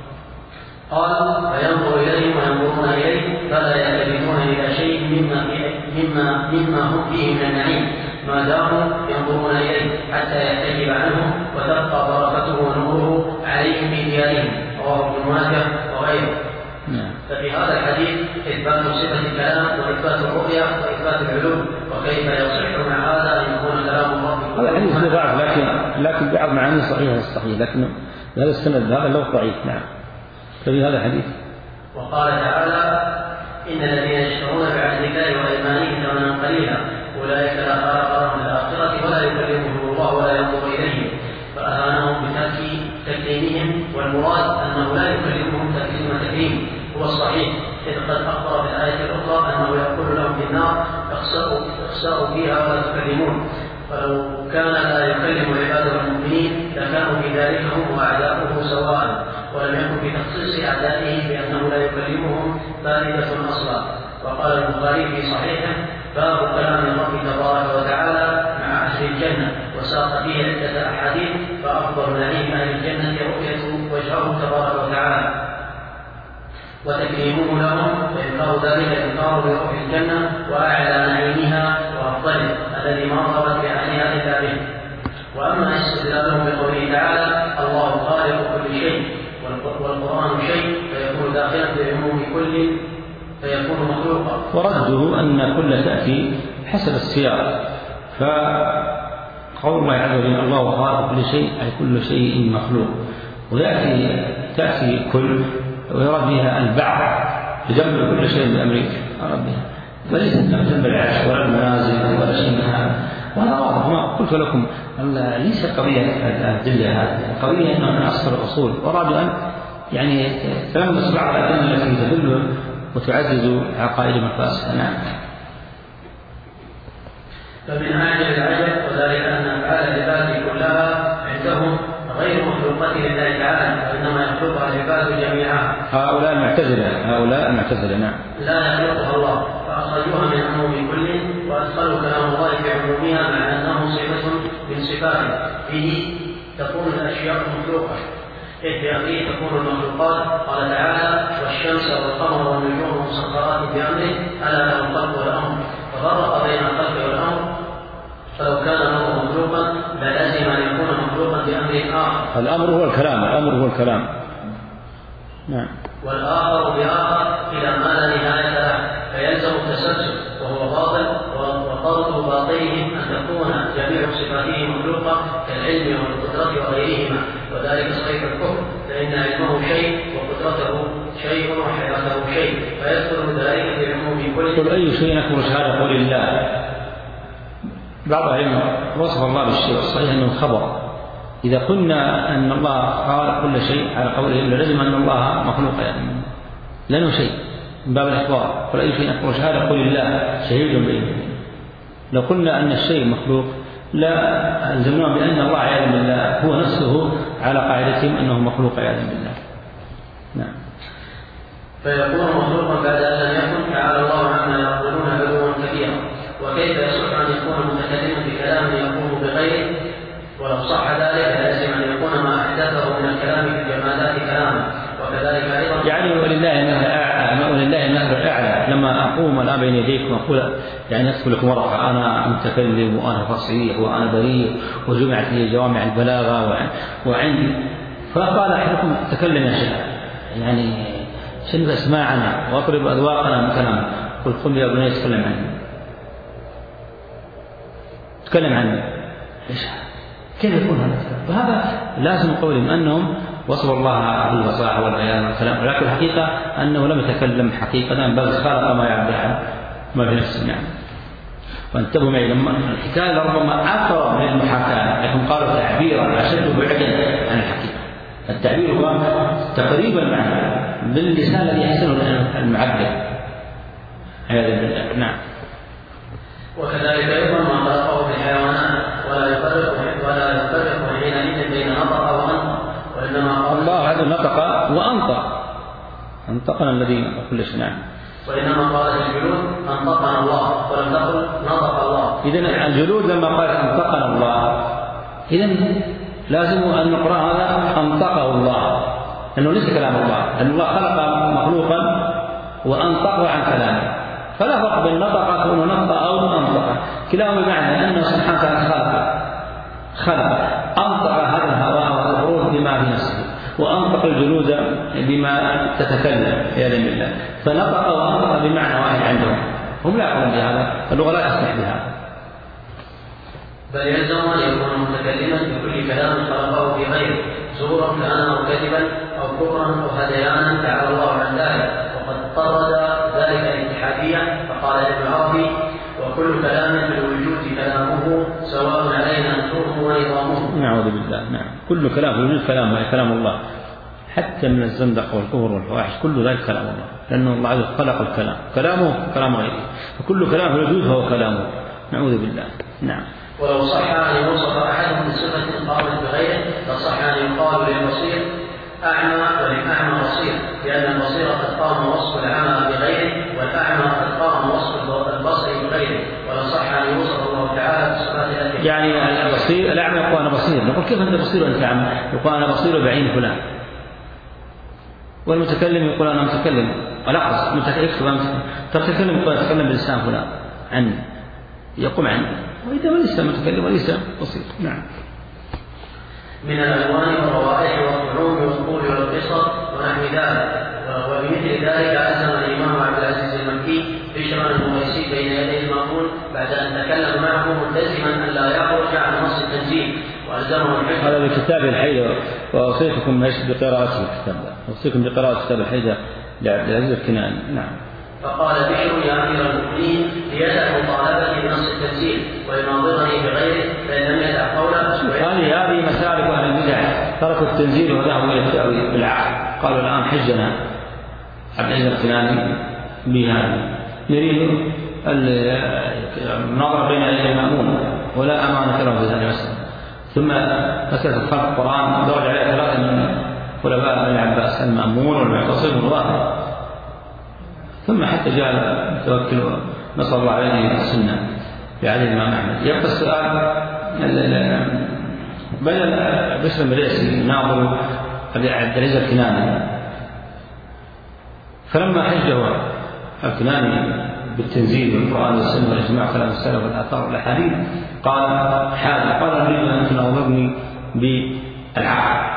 قال فينظر إليهم وينظرون إليه فلا يلتفتون إلى شيء مما مما مما هم فيه من النعيم ما داموا ينظرون إليه حتى يحتجب عنهم وتبقى بركته ونوره عليهم في ديارهم، رواه ابن ماجه وغيره. ففي هذا الحديث إثبات صفة الكلام وإثبات الرؤيا وإثبات العلوم، وكيف يصح مع هذا أن يكون كلام الله. هذا الحديث له ضعف لكن لكن بعض معانيه صحيحة الصحيح، لكن هذا السند هذا له ضعيف. نعم. ففي هذا الحديث وقال تعالى إن الذين يشترون بعهد الله وأيمانهم ثمنا قليلا أولئك لا خلاق لهم الآخرة ولا يكلمهم الله ولا ينظر إليهم، فأهانهم بترك تكليمهم، والمراد أنه لا يكلمهم تكليم تكليم هو الصحيح، إذ قد أخبر في الآية الأخرى أنه يقول لهم في النار اخسأوا فيها ولا تكلمون، فلو كان لا يكلم عباده المؤمنين لكانوا في ذلك هم وأعداؤه سواء، ولم يكن في تخصيص أعدائه بأنه لا يكلمهم فائدة أصلا. وقال البخاري في صحيحه باب كلام الله تبارك وتعالى مع أهل الجنة، وساق فيه عدة أحاديث، فأفضل نعيم أهل الجنة رؤية وجهه تبارك وتعالى وتكريمه لهم، فإنكار ذلك إنكار لروح الجنة وأعلى نعيمها وأفضله الذي ما ضرت بأهلها إلا به. وأما استدلالهم بقوله تعالى الله خالق كل شيء والقرآن شيء فيكون داخلا بعموم كل فيكون مخلوقا، ورده أن كل تأتي حسب السياق، فقول الله عز وجل الله خالق كل شيء أي كل شيء مخلوق، ويأتي تأتي كل ويراد بها البعض يجمع كل شيء بأمر ربها، وليس جنب العرش ولا المنازل ولا شيء من هذا، وهذا واضح. ما قلت لكم ليس قضية الأدلة، هذه القضية أنه من أصل الأصول، وأرادوا أن يعني تلمس بعض الأدلة التي تدل وتعزز عقائد الفاسدة. نعم. فمن أعجب العجب وذلك أن أفعال العباد كلها عندهم غير مخلوقة المخلوقة لله تعالى، وإنما يخلقها العباد جميعا. هؤلاء المعتزلة هؤلاء المعتزلة نعم لا يخلقها الله، فأخرجوها من عموم كل وأدخلوا كلام الله في عمومها، مع أنه صفة من صفاته به تكون الأشياء مخلوقة، إذ بأمره تكون المخلوقات. قال تعالى: والشمس والقمر والنجوم مسخرات بأمره ألا له الخلق والأمر. ففرق بين الخلق والأمر، فلو كان الأمر مخلوقا للازم أن يكون مخلوقا بأمر آخر. الأمر هو الكلام الأمر هو الكلام نعم. والآخر بآخر إلى ما لا نهاية له، فيلزم التسلسل وهو باطل، وطرد باطلهم أن تكون جميع صفاته مخلوقة كالعلم والقدرة وغيرهما، وذلك صحيح الكفر، فإن علمه شيء وقدرته شيء وحياته شيء، فيدخل ذلك في عموم كل. قل أي شيء أكبر شهادة قول الله. بعض العلم وصف الله بالشيء الصحيح أنه خبر. إذا قلنا أن الله خالق كل شيء على قوله لازم أن الله مخلوق، يعني لأنه شيء من باب الإخبار. قل أي شيء أكبر شهادة قل الله شهيد بينه. لو قلنا أن الشيء مخلوق لا ألزمنا بأن الله عياذا بالله هو نفسه على قاعدتهم أنه مخلوق عياذا بالله. نعم. فيكون مخلوقا بعد أن لم يكن، تعالى الله عما يقولون علوا كبيرا. وكيف يصح أن يكون متكلما بكلام يقوم بغيره؟ ولو صح ذلك لازم أن يكون ما أحدثه من الكلام في الجمادات كلاما. وكذلك أيضا يعني ولله ولله المثل الأعلى. لما أقوم الآن بين يديكم أقول يعني أكتب لكم ورقة أنا متكلم وأنا فصيح وأنا بريء وجمعت لي جوامع البلاغة وعندي، فقال أحدكم تكلم يا شيخ، يعني شنو أسماعنا وأطرب أذواقنا من كلامه. قل قم يا بني تكلم عني تكلم عني كيف يكون هذا؟ فهذا لازم قولهم أنهم وصفوا الله بالفصاحة والبيان والكلام، ولكن الحقيقة أنه لم يتكلم حقيقة، بل خلق ما يعبر عن ما في نفسه. يعني وانتبهوا معي لما الحكاية ربما أقرب من المحاكاة، لكن قالوا تعبيرا أشد بعدا عن الحقيقة. التعبير هو تقريبا معنى باللسان الذي يحسنه المعبر. هذا نعم. وكذلك أيضا ما خلقه في الحيوانات ولا يفرق ولا يفرق حينئذ بين نطق وأنطق، وإنما قال الله هذا نطق وأنطق، أنطقنا الذي نطق كل شيء. نعم. وإنما قالت الجلود أنطقنا الله ولم تقل نطق الله. إذن الجلود لما قالت أنطقنا الله، إذن لازم أن نقرأ هذا أنطقه الله، لأنه ليس كلام الله، لأن الله خلق مخلوقا وأنطقه عن كلامه، فلا فرق بين نطق كونه نطق أو أنطق، كلاهما بمعنى أنه سبحانه وتعالى خلق خلق أنطق هذا الهواء والحروف بما في نفسه، وأنطق الجلود بما تتكلم عياذا بالله، فنطق وأنطق بمعنى واحد عندهم، هم لا يقولون بهذا، اللغة لا تسمح بهذا. بل يلزم أن يكون متكلما بكل كلام خلقه في غيره، زورا كان أو كذبا أو كفرا أو هذيانا، تعالى الله عن ذلك. وقد طرد ذلك الاتحادية، فقال ابن العربي: وكل كلام في الوجود كلامه سواء علينا نصره ونظامه. نعوذ بالله. نعم. كل كلام في الوجود كلام كلام الله، حتى من الزندق والكفر والفواحش كل ذلك كلام الله، لأنه الله عز وجل خلق الكلام، كلامه كلام غيره، فكل كلام في الوجود فهو كلامه. نعوذ بالله. نعم. ولو صح أن يوصف أحدهم بصفة قامت بغيره لصح أن يقال للبصير أعمى وللأعمى بصير، لأن البصير قد قام وصف العمى بغيره، والأعمى قد قام وصف البصر بغيره، ولصح أن يوصف الله تعالى بصفات التي يعني البصير الأعمى يقول أنا بصير، نقول كيف أنت بصير وأنت أعمى؟ يقول أنا بصير بعين فلان. والمتكلم يقول أنا متكلم، والأخص متكلم تتكلم يقول أتكلم بلسان فلان عني، يقوم عني، وإذا ليس متكلم وليس بصير. نعم. من الألوان والروائح والطعوم والطول والقصر ونحو ذلك. وبمثل ذلك أسلم الإمام عبد العزيز المكي بشرا المغيسي بين يدي المأمون بعد أن تكلم معه ملتزما أن لا يخرج عن نص التنزيل، وألزمه الحجة. هذا بكتاب الحيدة، وأوصيكم بقراءة الكتاب، أوصيكم بقراءة كتاب الحيدة لعبد العزيز الكناني. نعم. فقال بشر: يا أمير المؤمنين، ليدع مطالبتي بنص التنزيل ويناظرني بغيره، فإن لم يدع قوله. هذه هذه مسالك أهل البدع، تركوا التنزيل وذهبوا إلى التأويل بالعقل، قالوا الآن حجنا عبد العزيز الكناني بهذا، يريد المناظرة بين يدي المأمون ولا أمانة له في هذه المسألة، ثم مسألة خلق القرآن درج عليها ثلاثة من خلفاء بني العباس: المأمون والمعتصم والواحد، ثم حتى جاء المتوكل نسأل الله عليه السنة بعد الإمام أحمد. يبقى السؤال بين بشر المريسي ناظر عبد العزيز الكناني، فلما حجه الكناني بالتنزيل بالقرآن والسنة والإجماع كلام السلف والآثار والأحاديث قال حاجة، قال أريد أن تناظرني بالعقل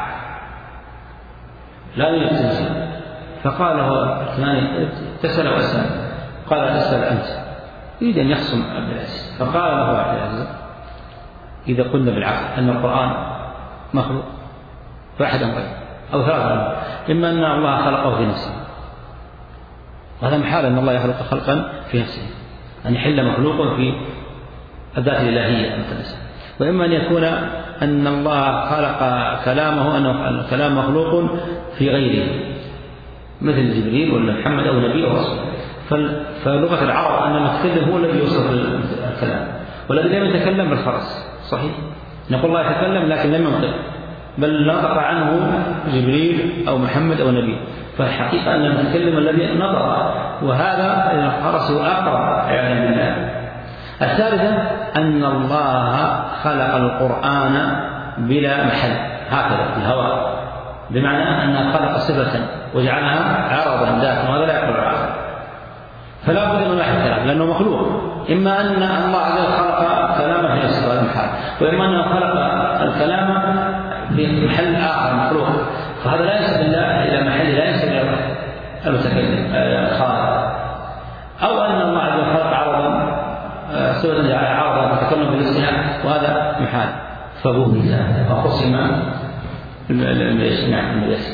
لا بالتنزيل. فقال له الكناني: تسأل وأسأل. قال: أسأل أنت. يريد أن يخصم عبد العزيز، فقال له عبد العزيز: إذا قلنا بالعقل أن القرآن مخلوق فأحد أمرين أو ثلاثة: إما أن الله خلقه في نفسه، وهذا محال أن الله يخلق خلقا في نفسه، أن يحل مخلوق في الذات الإلهية مثلا، وإما أن يكون أن الله خلق كلامه أنه الكلام مخلوق في غيره مثل جبريل ولا محمد أو نبي أو رسول. فلغة العرب أن المتكلم هو الذي يوصف الكلام، والذي لم يتكلم بالخرس صحيح، نقول الله يتكلم لكن لم ينطق، بل نطق عنه جبريل أو محمد أو نبي، فالحقيقة أن المتكلم الذي نطق، وهذا الخرس أقرب يعني بالله. الثالثة أن الله خلق القرآن بلا محل هكذا في الهواء، بمعنى أن خلق صفة وجعلها عرضا ذاتا، وهذا لا يقبل العقل. فلا بد من واحد كلام لأنه مخلوق، إما أن الله عز وجل خلق كلامه في نفسه هذا محال، وإما أنه خلق الكلام في محل آخر مخلوق، فهذا لا ينسب الله إلى محل لا ينسب إلى المتكلم خالق. أو أن الله عز وجل خلق عرضا صفة جعلها عرضا يتكلم بنفسها، وهذا محال. فبهت فقسم المجلس.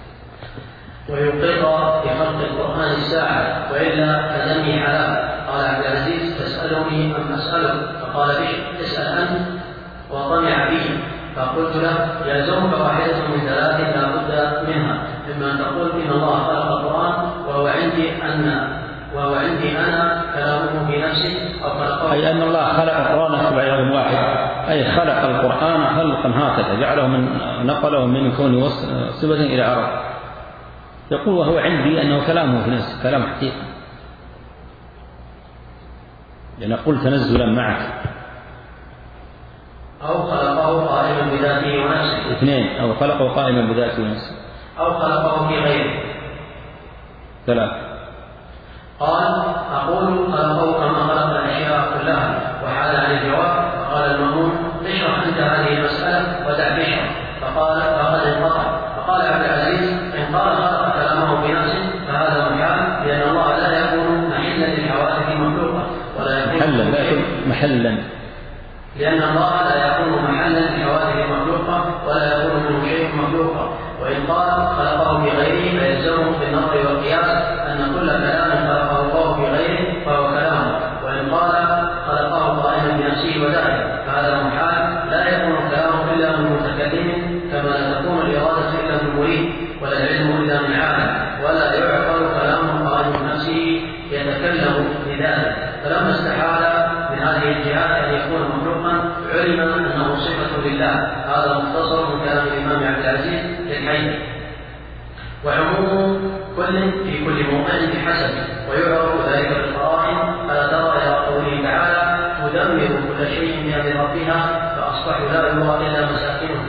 ويقر بخلق القرآن الساعة، وإلا فدمي حلال. قال عبد العزيز: تسألني أم أسألك؟ فقال: بشر اسأل أنت. وطمع به، فقلت له: يلزمك واحدة من ثلاث لا بد منها، إما أن تقول إن الله خلق القرآن وهو عندي أن وهو عندي أنا كلامه بنفسه، أو خلقه، أي أن الله خلق القرآن تبع يوم واحد، أي خلق القرآن خلقا هكذا، جعله من نقله من كون صفة إلى عرض. يقول: وهو عندي أنه كلامه في نفسه، كلام حقيقة، لأن قل تنزلا معك. أو خلقه قائما بذاته ونفسه. اثنين: أو خلقه قائما بذاته ونفسه. أو خلقه في غيره. ثلاث. قال: أقول خلقه كما خلق الأشياء كلها. وحال عن الجواب، فقال المأمون: اشرح أنت هذه المسألة ودع بشر. فقال: فقد انقطع. فقال عبد العزيز: إن قال خلق كلامه بنفسه فهذا محال، لأن الله لا يكون محلا للحوادث مخلوقة، ولا يكون محلا لا يكون محلا لأن الله لا يكون محلا للحوادث مخلوقة، ولا يكون منه شيء مخلوقا. وإن قال خلقه في غيره فيلزمه بالنظر والقياس أن كل كلام خلقه الله في غيره فهو كلامه. وإن قال خلقه قائما بنفسه وذاته فهذا محال، لا يكون كلامه إلا من متكلم، كما لا تكون الإرادة إلا من مريد، ولا العلم إلا من عالم، ولا يعقل كلامه قائم بنفسه يتكلم بذلك. فلما استحال من هذه الجهات أن يكون مخلوقا علم أنه صفة لله. هذا مختصر من كلام الإمام عبد العزيز للحي. وعموم كل في كل موضع بحسبه، ويعرف ذلك بالقرائن. ألا ترى إلى قوله تعالى: تدمر كل شيء بأمر ربها فأصبحوا لا يرى إلا مساكنهم.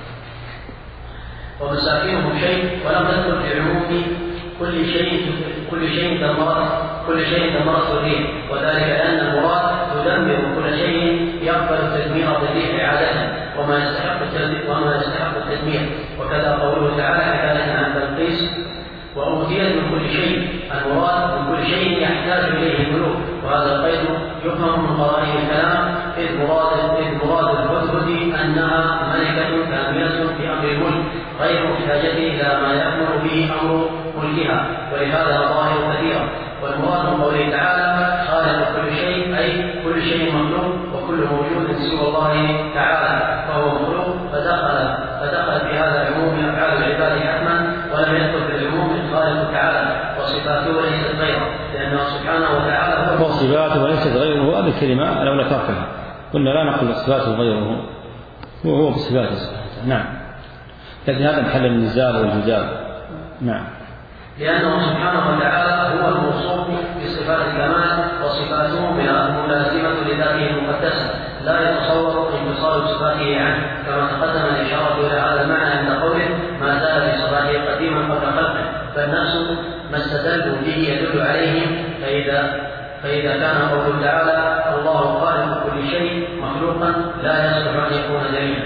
ومساكنهم شيء، ولم تدخل في عموم كل شيء كل شيء دمرت كل شيء دمرت الريح، وذلك لأن المراد تدمر كل شيء يقبل تدمير الريح عادة، وما يستحق وما يستحق التدمير. وكذا قوله تعالى حكاية عن بلقيس: وأوتيت من كل شيء، المراد من كل شيء يحتاج إليه الملوك. وهذا القيد يفهم من قرائن الكلام، إذ مراد إذ مراد الهدهد أنها ملكة كاملة في أمر الملك، غير محتاجة إلى ما يأمر به أمر ملكها، ولهذا ظاهر كثيرا. والمراد من قوله تعالى خالق كل شيء، أي كل شيء مخلوق، وكل موجود سوى الله تعالى فهو مخلوق. فدخل فدخل في هذا العموم أفعال العباد حتما، ولم يدخل في العموم الخالق تعالى وصفاته وليست غيره، لأنه سبحانه وتعالى هو وصفاته وليست غيره. هذه الكلمة لولا تركها قلنا لا نقول صفاته غيره. وهو بصفاته سبحانه. نعم. لكن هذا محل النزال والجدال. نعم. لأنه سبحانه وتعالى هو الموصوف بصفات الكمال وصفاته ملازمة لذاته المقدسة، لا يتصور انفصال صفاته عنه، كما تقدم الإشارة إلى هذا المعنى عند قوله ما زال بصفاته قديما قبل خلقه، فالناس ما استدلوا به يدل عليهم. فإذا فإذا كان قوله تعالى الله خالق كل شيء مخلوقا لا يصلح أن يكون دليلا.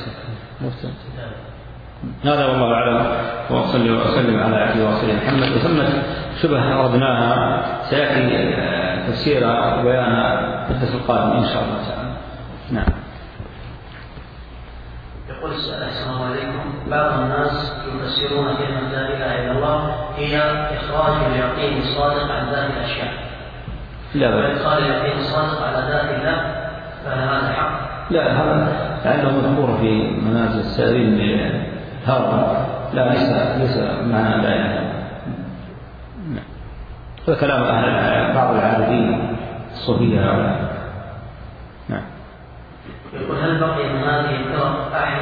هذا والله أعلم، وأصلي وأسلم على عبده ورسوله محمد. وثمة شبه أردناها سيأتي تفسيرها وبيانها في الدرس القادم إن شاء الله تعالى. نعم. يقول السؤال: السلام عليكم. بعض الناس يفسرون كلمة لا إله إلا الله هي إخراج اليقين الصادق عن ذات الأشياء. لا بل وإدخال اليقين الصادق على ذات الله، فهل هذا حق؟ لا، هذا لعله مذكور في منازل السائلين هذا لا ليس ليس معنى لا إله. نعم. هذا كلام أهل بعض العارفين الصوفية. نعم. يقول: هل بقي من هذه الفرق أحد؟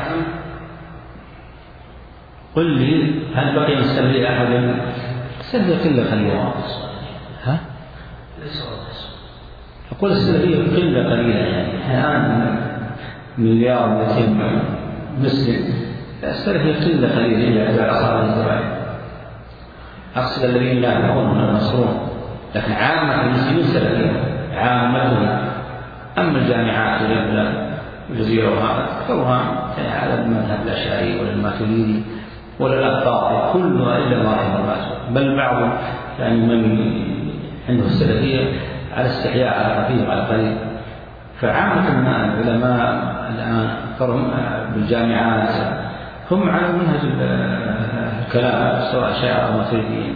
قل لي هل بقي من السلفية أحد؟ السلفية كلها قليلة. ها؟ أقول السلفية كلها قليلة، يعني الآن مليار مئتين مسلم، السلفية كلها قليلة إلا إذا أصاب الزراعي. أقصد الذين لا يدعون النصرون، لكن عامة المسلمين سلفية عامتهم. أما الجامعات والجزيرة وهذا أكثرها على المذهب الأشعري ولا الماتريدي ولا الأقطاعي، كلها إلا ما رحم الله، بل بعض يعني من عنده السلفية على استحياء على خفيف على قليل. فعامة العلماء الآن أكثرهم بالجامعات هم على منهج الكلام سواء أشاعرة أو ماتريديين.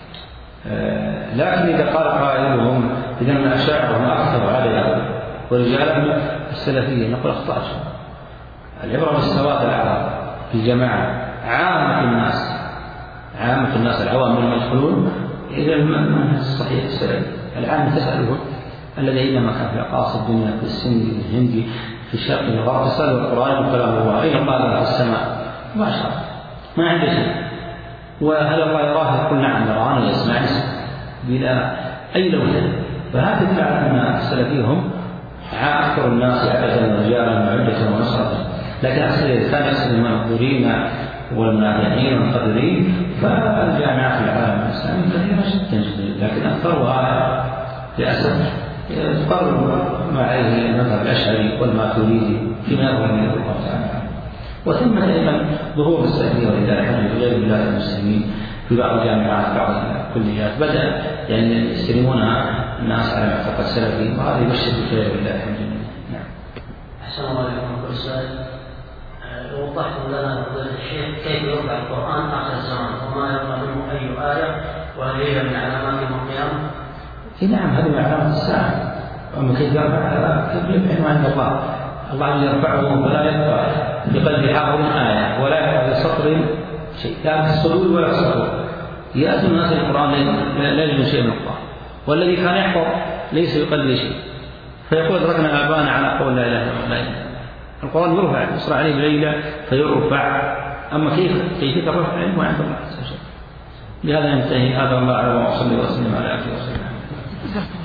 لكن إذا قال قائلهم إذا الأشاعرة هم أكثر عليها ورجالهم السلفية، نقول أخطأت. العبرة بالسواد الأعراض في الجماعة. عامة الناس عامة الناس العوام من يدخلون إلى المنهج الصحيح السلفي. العام تسألهم الذي إنما كان في أقاصي الدنيا في السند الهندي في الشرق الغرب تسأله القرآن وكلام الله أين الله في السماء؟ ما شاء ما عنده شيء. وهل الله يراه؟ يقول نعم يراه ويسمع بلا أي لون. فهذا يدل على أن السلفية هم أكثر الناس عددا ورجالا وعدة ونصرة. لكن أصل إذا كان يقصد المنظورين والمنافعين والمقدرين فالجامعات في العالم الإسلامي كثيرة جدا جدا، لكن أكثرها للأسف تقرب ما عليه المذهب الأشعري والماتريدي فيما يظهر من الله تعالى. وثم أيضا ظهور السلفية والإدارة غير بلاد المسلمين في بعض الجامعات بعض الكليات بدأ يعني يستلمونها الناس على معتقد السلفي، وهذا يبشر بخير بالله الحمد لله. نعم. أحسن الله عليكم. كل سؤال لو وضحتم لنا فضيلة الشيخ كيف يرفع القرآن آخر الزمان وما يبقى منه أي آية وهل هي من علامات يوم القيامة؟ نعم هذه من علامات الساعة. أما كيف يرفع؟ كيف يرفع عند الله؟ الله يرفعه فلا يبقى بقلب حرف آية ولا يبقى بسطر شيء، لا في الصدور ولا في الصدور. يأتي الناس القرآن لا يجد شيء من القرآن، والذي كان يحفظ ليس يقلد شيء، فيقول أدركنا آباءنا على قول لا إله إلا الله. القرآن يرفع يسرع عليه بليلة فيرفع، أما كيف كيف الرفع علمه عند الله عز وجل. بهذا ينتهي. هذا الله أعلم، وصلى وسلم على عبده ورسوله.